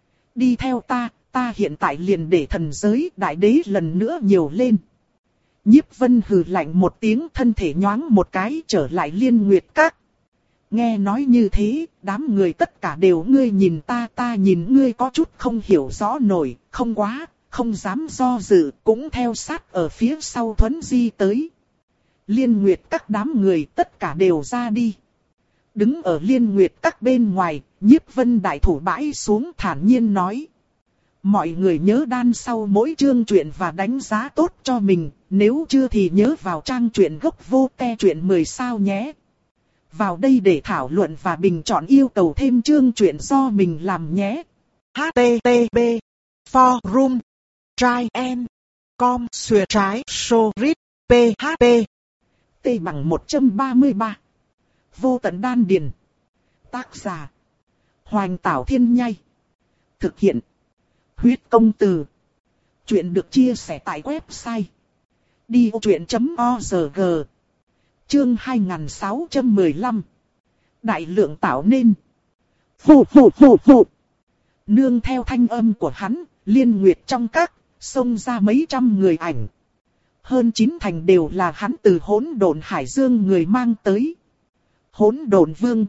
Đi theo ta, ta hiện tại liền để thần giới đại đế lần nữa nhiều lên. Nhiếp Vân hừ lạnh một tiếng, thân thể nhoáng một cái trở lại Liên Nguyệt Các. Nghe nói như thế, đám người tất cả đều ngươi nhìn ta ta nhìn ngươi có chút không hiểu rõ nổi, không quá, không dám do dự, cũng theo sát ở phía sau Thuấn Di tới. Liên Nguyệt Các đám người tất cả đều ra đi. Đứng ở Liên Nguyệt Các bên ngoài, Nhiếp Vân đại thủ bãi xuống thản nhiên nói. Mọi người nhớ đan sau mỗi chương truyện và đánh giá tốt cho mình, nếu chưa thì nhớ vào trang truyện gốc vô te truyện mười sao nhé. Vào đây để thảo luận và bình chọn yêu cầu thêm chương truyện do mình làm nhé. hát tê tê pê forum trien com xuyệt trái sorit php T bằng một trăm ba mươi ba. Vô tận đan điền. Tác giả Hoành Tảo Thiên Nhai. Thực hiện Huyết Công Từ. Chuyện được chia sẻ tại website đi ô truyện chấm org. Chương hai nghìn sáu trăm mười lăm. Đại lượng tạo nên. Phù phù phù phù. Nương theo thanh âm của hắn, Liên Nguyệt trong các, xông ra mấy trăm người ảnh. Hơn chín thành đều là hắn từ hỗn độn hải dương người mang tới. Hỗn độn vương,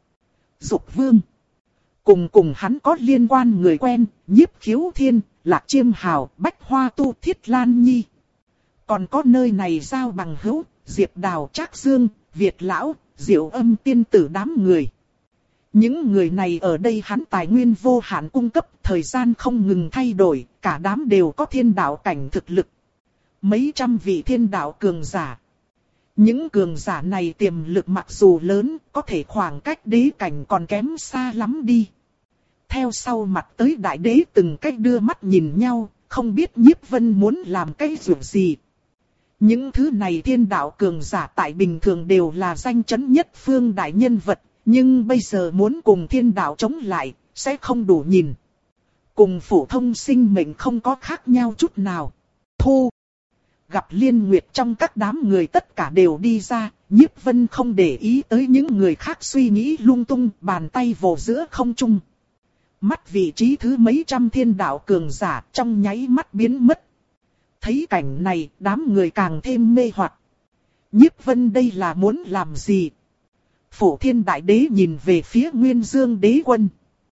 Dục vương. Cùng cùng hắn có liên quan người quen, Nhiếp Khiếu Thiên, Lạc Chiêm Hào, Bách Hoa Tu, Thiết Lan Nhi. Còn có nơi này giao bằng hữu, Diệp Đào, Trác Dương, Việt Lão, Diệu Âm tiên tử đám người. Những người này ở đây hắn tài nguyên vô hạn cung cấp, thời gian không ngừng thay đổi, cả đám đều có thiên đạo cảnh thực lực. Mấy trăm vị thiên đạo cường giả. Những cường giả này tiềm lực mặc dù lớn, có thể khoảng cách đế cảnh còn kém xa lắm đi. Theo sau mặt tới đại đế từng cách đưa mắt nhìn nhau, không biết Nhiếp Vân muốn làm cái việc gì. Những thứ này thiên đạo cường giả tại bình thường đều là danh chấn nhất phương đại nhân vật, nhưng bây giờ muốn cùng thiên đạo chống lại, sẽ không đủ nhìn. Cùng phổ thông sinh mệnh không có khác nhau chút nào. Thu. Gặp Liên Nguyệt trong các đám người tất cả đều đi ra, Nhiếp Vân không để ý tới những người khác suy nghĩ lung tung, bàn tay vồ giữa không trung. Mắt vị trí thứ mấy trăm thiên đạo cường giả trong nháy mắt biến mất. Thấy cảnh này, đám người càng thêm mê hoặc. Nhiếp Vân đây là muốn làm gì? Phổ Thiên Đại Đế nhìn về phía Nguyên Dương Đế Quân.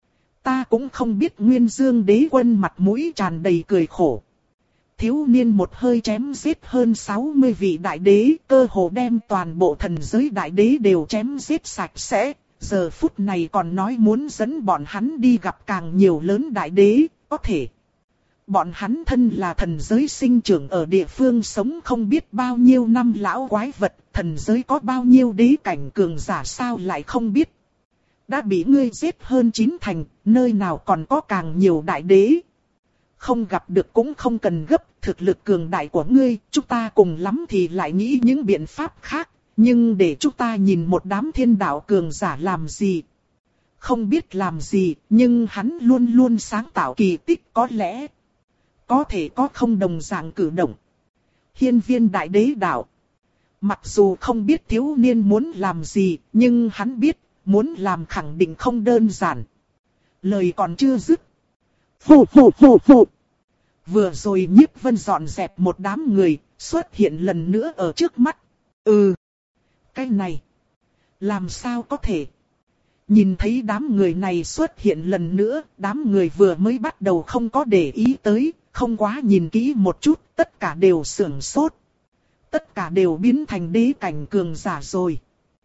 Ta cũng không biết Nguyên Dương Đế Quân mặt mũi tràn đầy cười khổ. Thiếu niên một hơi chém giết hơn sáu mươi vị đại đế, cơ hồ đem toàn bộ thần giới đại đế đều chém giết sạch sẽ. Giờ phút này còn nói muốn dẫn bọn hắn đi gặp càng nhiều lớn đại đế, có thể. Bọn hắn thân là thần giới sinh trưởng ở địa phương sống không biết bao nhiêu năm lão quái vật, thần giới có bao nhiêu đế cảnh cường giả sao lại không biết. Đã bị ngươi giết hơn chín thành, nơi nào còn có càng nhiều đại đế. Không gặp được cũng không cần gấp, thực lực cường đại của ngươi, chúng ta cùng lắm thì lại nghĩ những biện pháp khác, nhưng để chúng ta nhìn một đám thiên đạo cường giả làm gì. Không biết làm gì, nhưng hắn luôn luôn sáng tạo kỳ tích có lẽ. Có thể có không đồng dạng cử động. Hiên viên đại đế đạo. Mặc dù không biết thiếu niên muốn làm gì, nhưng hắn biết, muốn làm khẳng định không đơn giản. Lời còn chưa dứt. Phù phù phù phù. Vừa rồi Nhiếp Vân dọn dẹp một đám người, xuất hiện lần nữa ở trước mắt. Ừ. Cái này. Làm sao có thể. Nhìn thấy đám người này xuất hiện lần nữa, đám người vừa mới bắt đầu không có để ý tới, không quá nhìn kỹ một chút, tất cả đều sửng sốt. Tất cả đều biến thành đế cảnh cường giả rồi.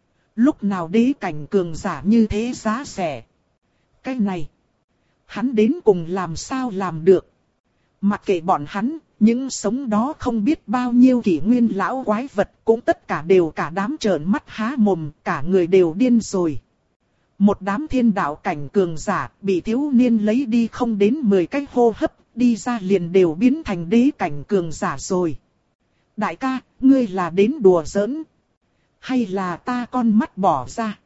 Lúc nào đế cảnh cường giả như thế giá rẻ. Cái này. Hắn đến cùng làm sao làm được. Mặc kệ bọn hắn, những sống đó không biết bao nhiêu kỷ nguyên lão quái vật cũng tất cả đều cả đám trợn mắt há mồm, cả người đều điên rồi. Một đám thiên đạo cảnh cường giả bị thiếu niên lấy đi không đến mười cái hô hấp, đi ra liền đều biến thành đế cảnh cường giả rồi. Đại ca, ngươi là đến đùa giỡn, hay là ta con mắt bỏ ra?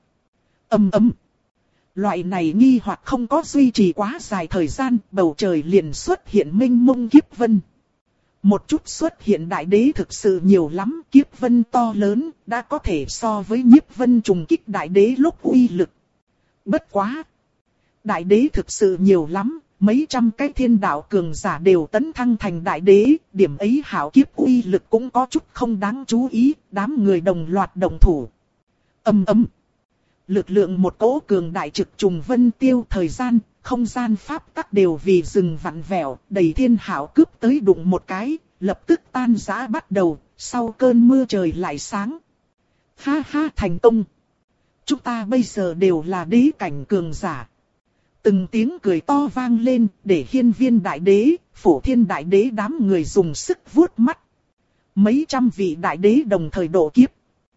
Ầm ầm. Loại này nghi hoặc không có duy trì quá dài thời gian, bầu trời liền xuất hiện mênh mông kiếp vân. Một chút xuất hiện đại đế thực sự nhiều lắm, kiếp vân to lớn, đã có thể so với nhiếp vân trùng kích đại đế lúc uy lực. Bất quá! Đại đế thực sự nhiều lắm, mấy trăm cái thiên đạo cường giả đều tấn thăng thành đại đế, điểm ấy hảo kiếp uy lực cũng có chút không đáng chú ý, đám người đồng loạt đồng thủ. Ầm ầm. Lực lượng một cỗ cường đại trực trùng vân tiêu, thời gian, không gian pháp tắc đều vì rừng vặn vẹo, đầy thiên hảo cướp tới đụng một cái, lập tức tan rã bắt đầu, sau cơn mưa trời lại sáng. Ha ha, thành công! Chúng ta bây giờ đều là đế cảnh cường giả. Từng tiếng cười to vang lên, để hiên viên đại đế, phổ thiên đại đế đám người dùng sức vuốt mắt. Mấy trăm vị đại đế đồng thời độ kiếp.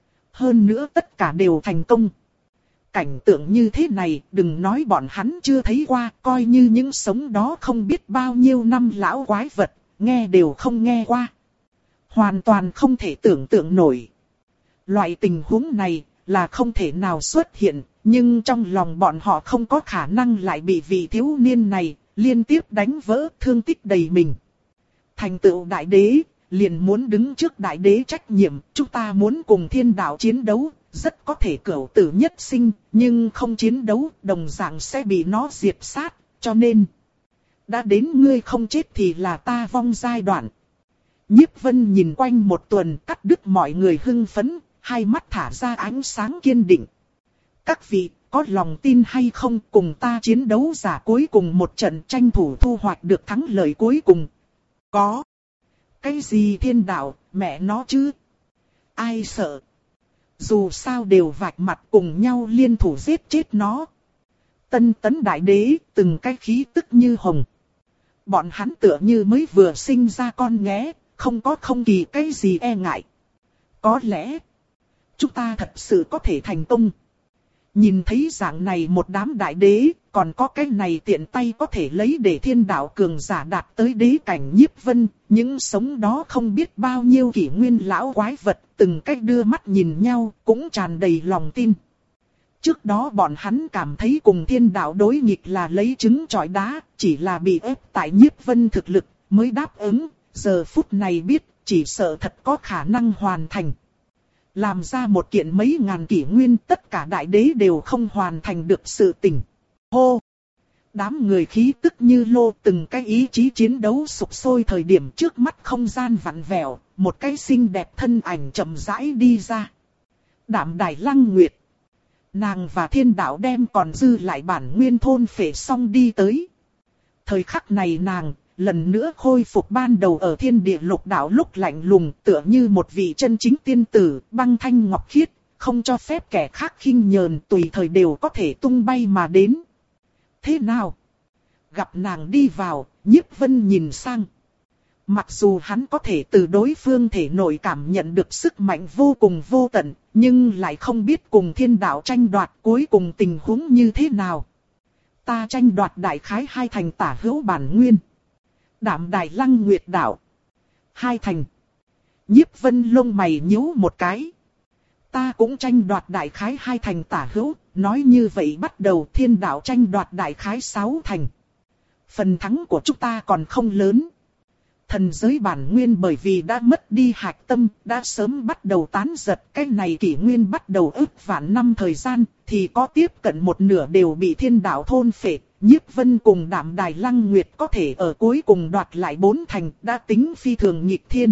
Hơn nữa tất cả đều thành công. Cảnh tượng như thế này, đừng nói bọn hắn chưa thấy qua, coi như những sống đó không biết bao nhiêu năm lão quái vật, nghe đều không nghe qua. Hoàn toàn không thể tưởng tượng nổi. Loại tình huống này là không thể nào xuất hiện, nhưng trong lòng bọn họ không có khả năng lại bị vị thiếu niên này liên tiếp đánh vỡ, thương tích đầy mình. Thành tựu đại đế, liền muốn đứng trước đại đế trách nhiệm, chúng ta muốn cùng thiên đạo chiến đấu, rất có thể cửu tử nhất sinh, nhưng không chiến đấu, đồng dạng sẽ bị nó diệt sát, cho nên đã đến ngươi không chết thì là ta vong giai đoạn. Nhiếp Vân nhìn quanh một tuần, cắt đứt mọi người hưng phấn, hai mắt thả ra ánh sáng kiên định. Các vị, có lòng tin hay không cùng ta chiến đấu giả cuối cùng một trận, tranh thủ thu hoạch được thắng lợi cuối cùng? Có. Cái gì thiên đạo, mẹ nó chứ? Ai sợ? Dù sao đều vạch mặt cùng nhau liên thủ giết chết nó. Tân tấn đại đế, từng cái khí tức như hồng. Bọn hắn tựa như mới vừa sinh ra con nghé, không có không kỳ cái gì e ngại. Có lẽ, chúng ta thật sự có thể thành công. Nhìn thấy dạng này một đám đại đế, còn có cái này tiện tay có thể lấy để thiên đạo cường giả đạt tới đế cảnh nhiếp vân, những sống đó không biết bao nhiêu kỷ nguyên lão quái vật, từng cách đưa mắt nhìn nhau, cũng tràn đầy lòng tin. Trước đó bọn hắn cảm thấy cùng thiên đạo đối nghịch là lấy trứng trọi đá, chỉ là bị ép tại nhiếp vân thực lực, mới đáp ứng, giờ phút này biết, chỉ sợ thật có khả năng hoàn thành. Làm ra một kiện mấy ngàn kỷ nguyên, tất cả đại đế đều không hoàn thành được sự tình. Hô! Đám người khí tức như lô, từng cái ý chí chiến đấu sục sôi, thời điểm trước mắt không gian vặn vẹo, một cái xinh đẹp thân ảnh chậm rãi đi ra. Đạm Đài Lăng Nguyệt. Nàng và thiên đạo đem còn dư lại bản nguyên thôn phệ xong đi tới. Thời khắc này nàng lần nữa khôi phục ban đầu ở thiên địa lục đạo lúc lạnh lùng, tựa như một vị chân chính tiên tử, băng thanh ngọc khiết, không cho phép kẻ khác khinh nhờn, tùy thời đều có thể tung bay mà đến. Thế nào? Gặp nàng đi vào, Nhiếp Vân nhìn sang. Mặc dù hắn có thể từ đối phương thể nội cảm nhận được sức mạnh vô cùng vô tận, nhưng lại không biết cùng thiên đạo tranh đoạt cuối cùng tình huống như thế nào. Ta tranh đoạt đại khái hai thành tả hữu bản nguyên. Đạm Đài Lăng Nguyệt đạo. Hai thành. Nhiếp Vân lông mày nhíu một cái. Ta cũng tranh đoạt đại khái hai thành tả hữu, nói như vậy bắt đầu thiên đạo tranh đoạt đại khái sáu thành. Phần thắng của chúng ta còn không lớn. Thần giới bản nguyên bởi vì đã mất đi hạch tâm, đã sớm bắt đầu tán giật. Cái này kỷ nguyên bắt đầu ức vạn năm thời gian, thì có tiếp cận một nửa đều bị thiên đạo thôn phệ. Nhiếp Vân cùng Đạm Đài Lăng Nguyệt có thể ở cuối cùng đoạt lại bốn thành, đã tính phi thường nghịch thiên.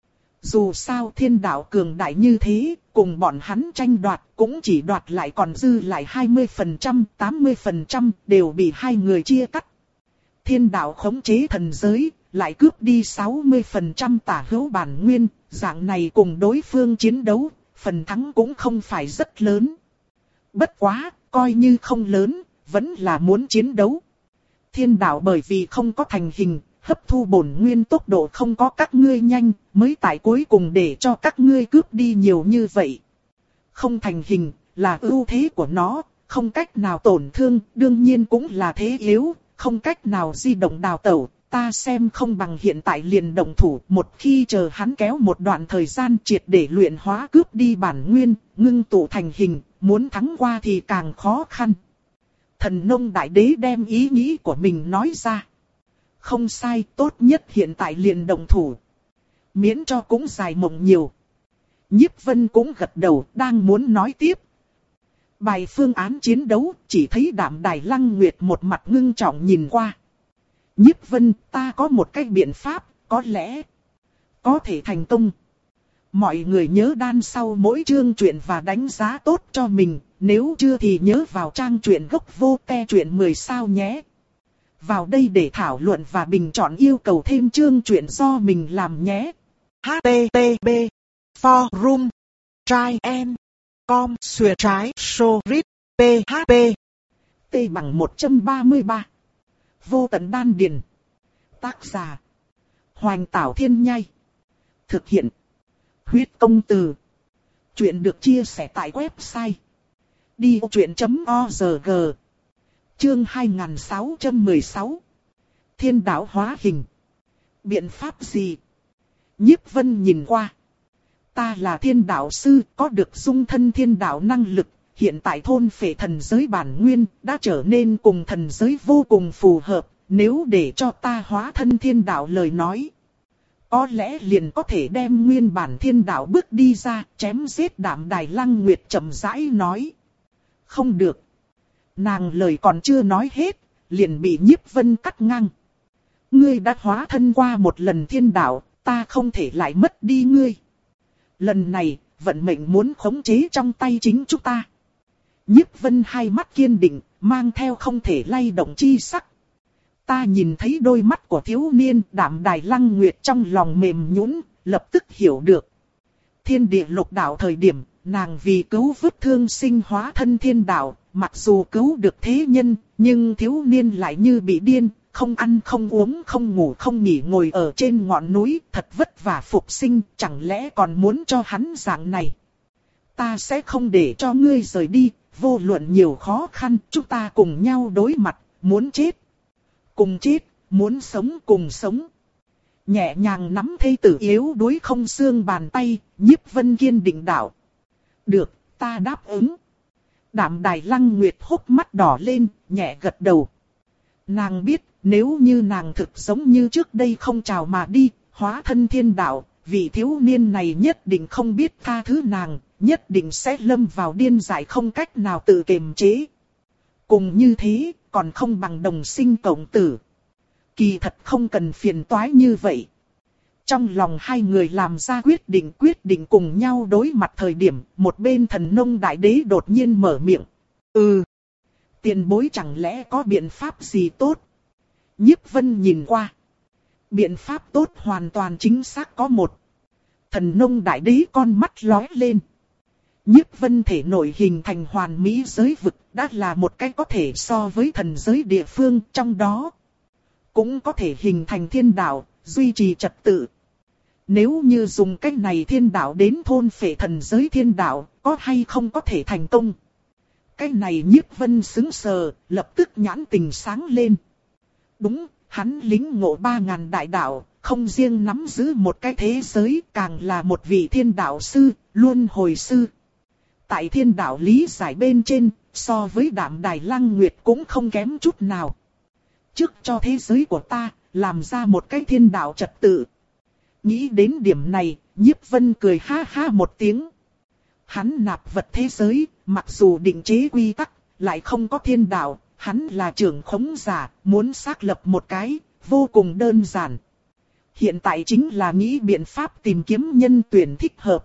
Dù sao thiên đạo cường đại như thế, cùng bọn hắn tranh đoạt cũng chỉ đoạt lại còn dư lại hai mươi phần trăm, tám mươi phần trăm đều bị hai người chia cắt. Thiên đạo khống chế thần giới, lại cướp đi sáu mươi phần trăm tả hữu bản nguyên, dạng này cùng đối phương chiến đấu, phần thắng cũng không phải rất lớn. Bất quá, coi như không lớn, vẫn là muốn chiến đấu. Thiên đạo bởi vì không có thành hình, hấp thu bổn nguyên tốc độ không có các ngươi nhanh, mới tại cuối cùng để cho các ngươi cướp đi nhiều như vậy. Không thành hình, là ưu thế của nó, không cách nào tổn thương, đương nhiên cũng là thế yếu, không cách nào di động đào tẩu. Ta xem không bằng hiện tại liền động thủ, một khi chờ hắn kéo một đoạn thời gian triệt để luyện hóa cướp đi bản nguyên, ngưng tụ thành hình, muốn thắng qua thì càng khó khăn. Thần nông đại đế đem ý nghĩ của mình nói ra. Không sai, tốt nhất hiện tại liền động thủ. Miễn cho cũng dài mộng nhiều. Nhiếp Vân cũng gật đầu, đang muốn nói tiếp. Bài phương án chiến đấu, chỉ thấy Đạm Đài Lăng Nguyệt một mặt ngưng trọng nhìn qua. Nhiếp Vân, ta có một cái biện pháp, có lẽ có thể thành công. Mọi người nhớ đan sau mỗi chương truyện và đánh giá tốt cho mình, nếu chưa thì nhớ vào trang truyện gốc vô te truyện mười sao nhé. Vào đây để thảo luận và bình chọn yêu cầu thêm chương truyện do mình làm nhé. hát tê tê pê forum try and com xuyệt trái sorit php T bằng một trăm ba mươi ba. Vô tận đan điền. Tác giả Hoành Tảo Thiên Nhai. Thực hiện Huyết Công Từ. Chuyện được chia sẻ tại website đi ô chuyện chấm org. Chương hai nghìn sáu trăm mười sáu. Thiên đạo hóa hình. Biện pháp gì? Nhiếp Vân nhìn qua. Ta là thiên đạo sư, có được dung thân thiên đạo năng lực. Hiện tại thôn phệ thần giới bản nguyên đã trở nên cùng thần giới vô cùng phù hợp. Nếu để cho ta hóa thân thiên đạo lời nói, có lẽ liền có thể đem nguyên bản thiên đạo bước đi ra, chém giết Đạm Đài Lăng Nguyệt chậm rãi nói. Không được. Nàng lời còn chưa nói hết, liền bị Nhiếp Vân cắt ngang. Ngươi đã hóa thân qua một lần thiên đạo, ta không thể lại mất đi ngươi. Lần này, vận mệnh muốn khống chế trong tay chính chúng ta. Nhiếp Vân hai mắt kiên định, mang theo không thể lay động chi sắc. Ta nhìn thấy đôi mắt của thiếu niên Đạm Đài Lăng Nguyệt trong lòng mềm nhũn, lập tức hiểu được. Thiên địa lục đạo thời điểm, nàng vì cứu vớt thương sinh hóa thân thiên đạo, mặc dù cứu được thế nhân, nhưng thiếu niên lại như bị điên, không ăn không uống không ngủ không nghỉ ngồi ở trên ngọn núi, thật vất vả phục sinh, chẳng lẽ còn muốn cho hắn dạng này. Ta sẽ không để cho ngươi rời đi, vô luận nhiều khó khăn, chúng ta cùng nhau đối mặt, muốn chết cùng chết, muốn sống cùng sống. Nhẹ nhàng nắm thây tử yếu đuối không xương bàn tay, Nhiếp Vân kiên định đạo. Được, ta đáp ứng. Đạm Đài Lăng Nguyệt hốc mắt đỏ lên, nhẹ gật đầu. Nàng biết, nếu như nàng thực giống như trước đây không chào mà đi, hóa thân thiên đạo, vị thiếu niên này nhất định không biết tha thứ nàng, nhất định sẽ lâm vào điên dại không cách nào tự kiềm chế. Cùng như thế, còn không bằng đồng sinh cộng tử. Kỳ thật không cần phiền toái như vậy. Trong lòng hai người làm ra quyết định quyết định cùng nhau đối mặt thời điểm, một bên thần nông đại đế đột nhiên mở miệng. Ừ. Tiền bối chẳng lẽ có biện pháp gì tốt? Nhiếp Vân nhìn qua. Biện pháp tốt hoàn toàn chính xác có một. Thần nông đại đế con mắt lóe lên. Nhiếp Vân thể nội hình thành hoàn mỹ giới vực đã là một cái có thể so với thần giới địa phương, trong đó cũng có thể hình thành thiên đạo, duy trì trật tự. Nếu như dùng cách này thiên đạo đến thôn phệ thần giới thiên đạo, có hay không có thể thành công? Cái này Nhiếp Vân sững sờ, lập tức nhãn tình sáng lên. Đúng, hắn lính ngộ ba ngàn đại đạo, không riêng nắm giữ một cái thế giới, càng là một vị thiên đạo sư, luân hồi sư. Tại thiên đạo lý giải bên trên, so với Đạm Đài Lăng Nguyệt cũng không kém chút nào. Trước cho thế giới của ta, làm ra một cái thiên đạo trật tự. Nghĩ đến điểm này, Nhiếp Vân cười ha ha một tiếng. Hắn nạp vật thế giới, mặc dù định chế quy tắc, lại không có thiên đạo, hắn là trưởng khống giả, muốn xác lập một cái, vô cùng đơn giản. Hiện tại chính là nghĩ biện pháp tìm kiếm nhân tuyển thích hợp.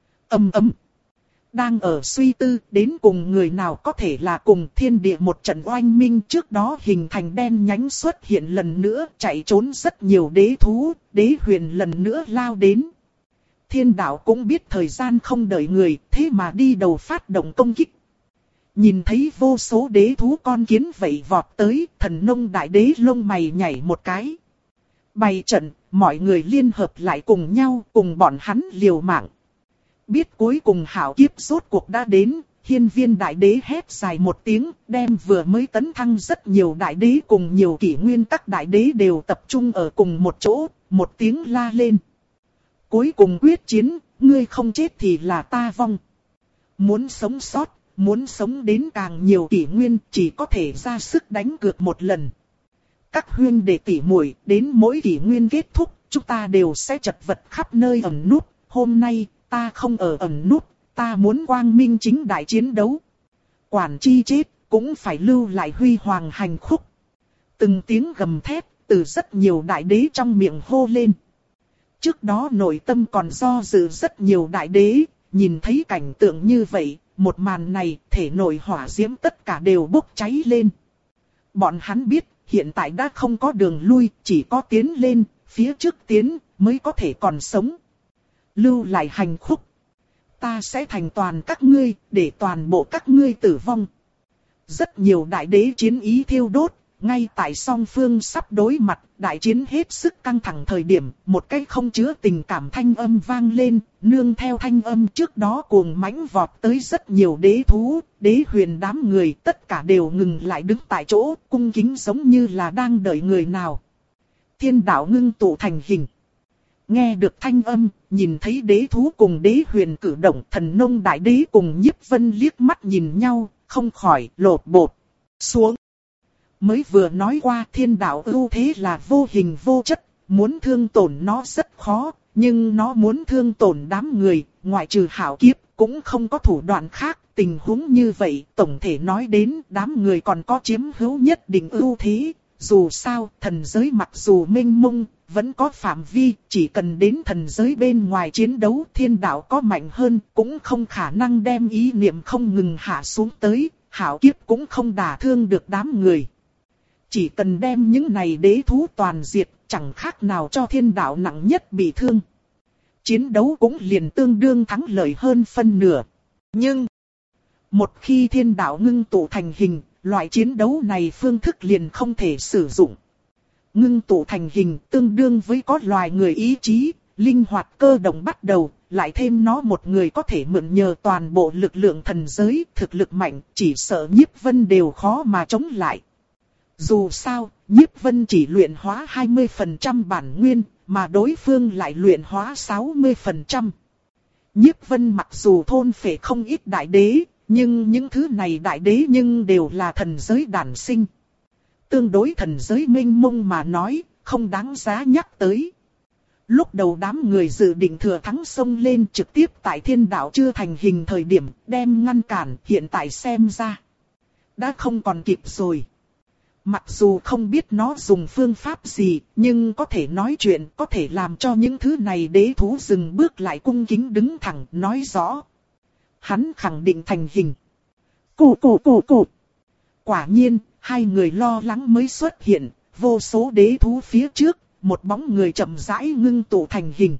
Âm ấm. Đang ở suy tư đến cùng người nào có thể là cùng thiên địa một trận oanh minh, trước đó hình thành đen nhánh xuất hiện lần nữa, chạy trốn rất nhiều đế thú, đế huyền lần nữa lao đến. Thiên đạo cũng biết thời gian không đợi người, thế mà đi đầu phát động công kích. Nhìn thấy vô số đế thú con kiến vậy vọt tới, thần nông đại đế lông mày nhảy một cái. Bày trận, mọi người liên hợp lại cùng nhau, cùng bọn hắn liều mạng. Biết cuối cùng hảo kiếp rốt cuộc đã đến, hiên viên đại đế hét dài một tiếng, đem vừa mới tấn thăng rất nhiều đại đế cùng nhiều kỷ nguyên các đại đế đều tập trung ở cùng một chỗ, một tiếng la lên. Cuối cùng quyết chiến, ngươi không chết thì là ta vong. Muốn sống sót, muốn sống đến càng nhiều kỷ nguyên, chỉ có thể ra sức đánh cược một lần. Các huyên đệ tỷ muội, đến mỗi kỷ nguyên kết thúc, chúng ta đều sẽ chật vật khắp nơi ẩn núp. Hôm nay, ta không ở ẩn núp, ta muốn quang minh chính đại chiến đấu. Quản chi chết, cũng phải lưu lại huy hoàng hành khúc. Từng tiếng gầm thét, từ rất nhiều đại đế trong miệng hô lên. Trước đó nội tâm còn do dự rất nhiều đại đế, nhìn thấy cảnh tượng như vậy, một màn này, thể nội hỏa diễm tất cả đều bốc cháy lên. Bọn hắn biết, hiện tại đã không có đường lui, chỉ có tiến lên, phía trước tiến, mới có thể còn sống. Lưu lại hành khúc. Ta sẽ thành toàn các ngươi, để toàn bộ các ngươi tử vong. Rất nhiều đại đế chiến ý thiêu đốt, ngay tại song phương sắp đối mặt, đại chiến hết sức căng thẳng thời điểm, một cái không chứa tình cảm thanh âm vang lên, nương theo thanh âm trước đó cuồng mãnh vọt tới rất nhiều đế thú, đế huyền đám người tất cả đều ngừng lại đứng tại chỗ, cung kính giống như là đang đợi người nào. Thiên đạo ngưng tụ thành hình. Nghe được thanh âm, nhìn thấy đế thú cùng đế huyền cử động, thần nông đại đế cùng Nhiếp Vân liếc mắt nhìn nhau, không khỏi lột bột xuống. Mới vừa nói qua thiên đạo ưu thế là vô hình vô chất, muốn thương tổn nó rất khó, nhưng nó muốn thương tổn đám người, ngoại trừ hảo kiếp, cũng không có thủ đoạn khác. Tình huống như vậy, tổng thể nói đến đám người còn có chiếm hữu nhất định ưu thế. Dù sao, thần giới mặc dù mênh mông, vẫn có phạm vi, chỉ cần đến thần giới bên ngoài chiến đấu thiên đạo có mạnh hơn, cũng không khả năng đem ý niệm không ngừng hạ xuống tới, hảo kiếp cũng không đả thương được đám người. Chỉ cần đem những này đế thú toàn diệt, chẳng khác nào cho thiên đạo nặng nhất bị thương. Chiến đấu cũng liền tương đương thắng lợi hơn phân nửa. Nhưng, một khi thiên đạo ngưng tụ thành hình, loại chiến đấu này phương thức liền không thể sử dụng. Ngưng tụ thành hình tương đương với có loài người ý chí, linh hoạt cơ động bắt đầu, lại thêm nó một người có thể mượn nhờ toàn bộ lực lượng thần giới, thực lực mạnh, chỉ sợ Nhiếp Vân đều khó mà chống lại. Dù sao, Nhiếp Vân chỉ luyện hóa hai mươi phần trăm bản nguyên, mà đối phương lại luyện hóa sáu mươi phần trăm. Nhiếp Vân mặc dù thôn phệ không ít đại đế, nhưng những thứ này đại đế nhưng đều là thần giới đản sinh. Tương đối thần giới mênh mông mà nói, không đáng giá nhắc tới. Lúc đầu đám người dự định thừa thắng xông lên trực tiếp tại thiên đạo chưa thành hình thời điểm, đem ngăn cản, hiện tại xem ra đã không còn kịp rồi. Mặc dù không biết nó dùng phương pháp gì, nhưng có thể nói chuyện, có thể làm cho những thứ này đế thú dừng bước lại cung kính đứng thẳng, nói rõ. Hắn khẳng định thành hình. Cụ cụ cụ cụ. Quả nhiên, hai người lo lắng mới xuất hiện, vô số đế thú phía trước, một bóng người chậm rãi ngưng tụ thành hình.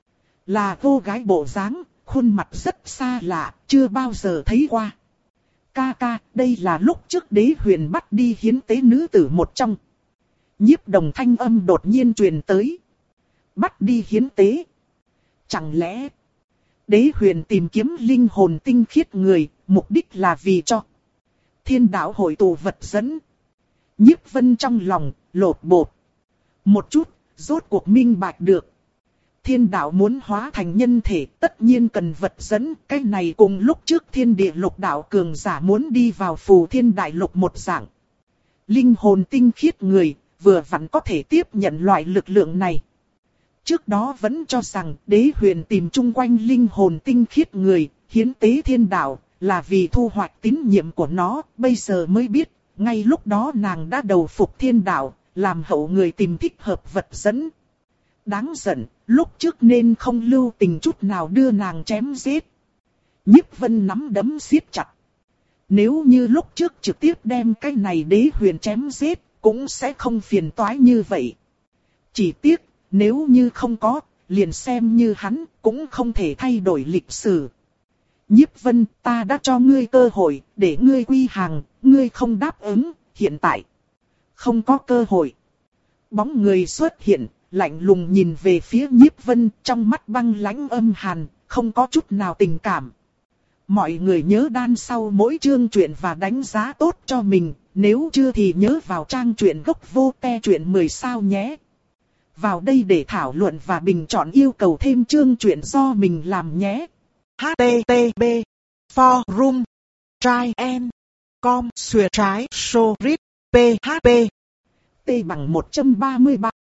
Là cô gái bộ dáng, khuôn mặt rất xa lạ, chưa bao giờ thấy qua. Ca ca, đây là lúc trước đế huyền bắt đi hiến tế nữ tử một trong. Nhiếp Đồng thanh âm đột nhiên truyền tới. Bắt đi hiến tế. Chẳng lẽ đế huyền tìm kiếm linh hồn tinh khiết người, mục đích là vì cho thiên đạo hội tụ vật dẫn. Nhiếp Vân trong lòng, lột bột. Một chút, rốt cuộc minh bạch được. Thiên đạo muốn hóa thành nhân thể, tất nhiên cần vật dẫn. Cái này cùng lúc trước thiên địa lục đạo cường giả muốn đi vào phù thiên đại lục một dạng. Linh hồn tinh khiết người, vừa vặn có thể tiếp nhận loại lực lượng này. Trước đó vẫn cho rằng đế huyền tìm chung quanh linh hồn tinh khiết người, hiến tế thiên đạo, là vì thu hoạch tín nhiệm của nó. Bây giờ mới biết, ngay lúc đó nàng đã đầu phục thiên đạo, làm hậu người tìm thích hợp vật dẫn. Đáng giận, lúc trước nên không lưu tình chút nào đưa nàng chém giết. Nhiếp Vân nắm đấm siết chặt. Nếu như lúc trước trực tiếp đem cái này đế huyền chém giết, cũng sẽ không phiền toái như vậy. Chỉ tiếc, nếu như không có, liền xem như hắn, cũng không thể thay đổi lịch sử. Nhiếp Vân, ta đã cho ngươi cơ hội, để ngươi quy hàng, ngươi không đáp ứng, hiện tại không có cơ hội. Bóng người xuất hiện, lạnh lùng nhìn về phía Nhiếp Vân, trong mắt băng lãnh âm hàn, không có chút nào tình cảm. Mọi người nhớ đan sau mỗi chương truyện và đánh giá tốt cho mình, nếu chưa thì nhớ vào trang truyện gốc vô te truyện mười sao nhé. Vào đây để thảo luận và bình chọn yêu cầu thêm chương truyện do mình làm nhé. H T T P Forum Trine Com Xuyệt trái Sorit P H P T bằng một trăm ba mươi ba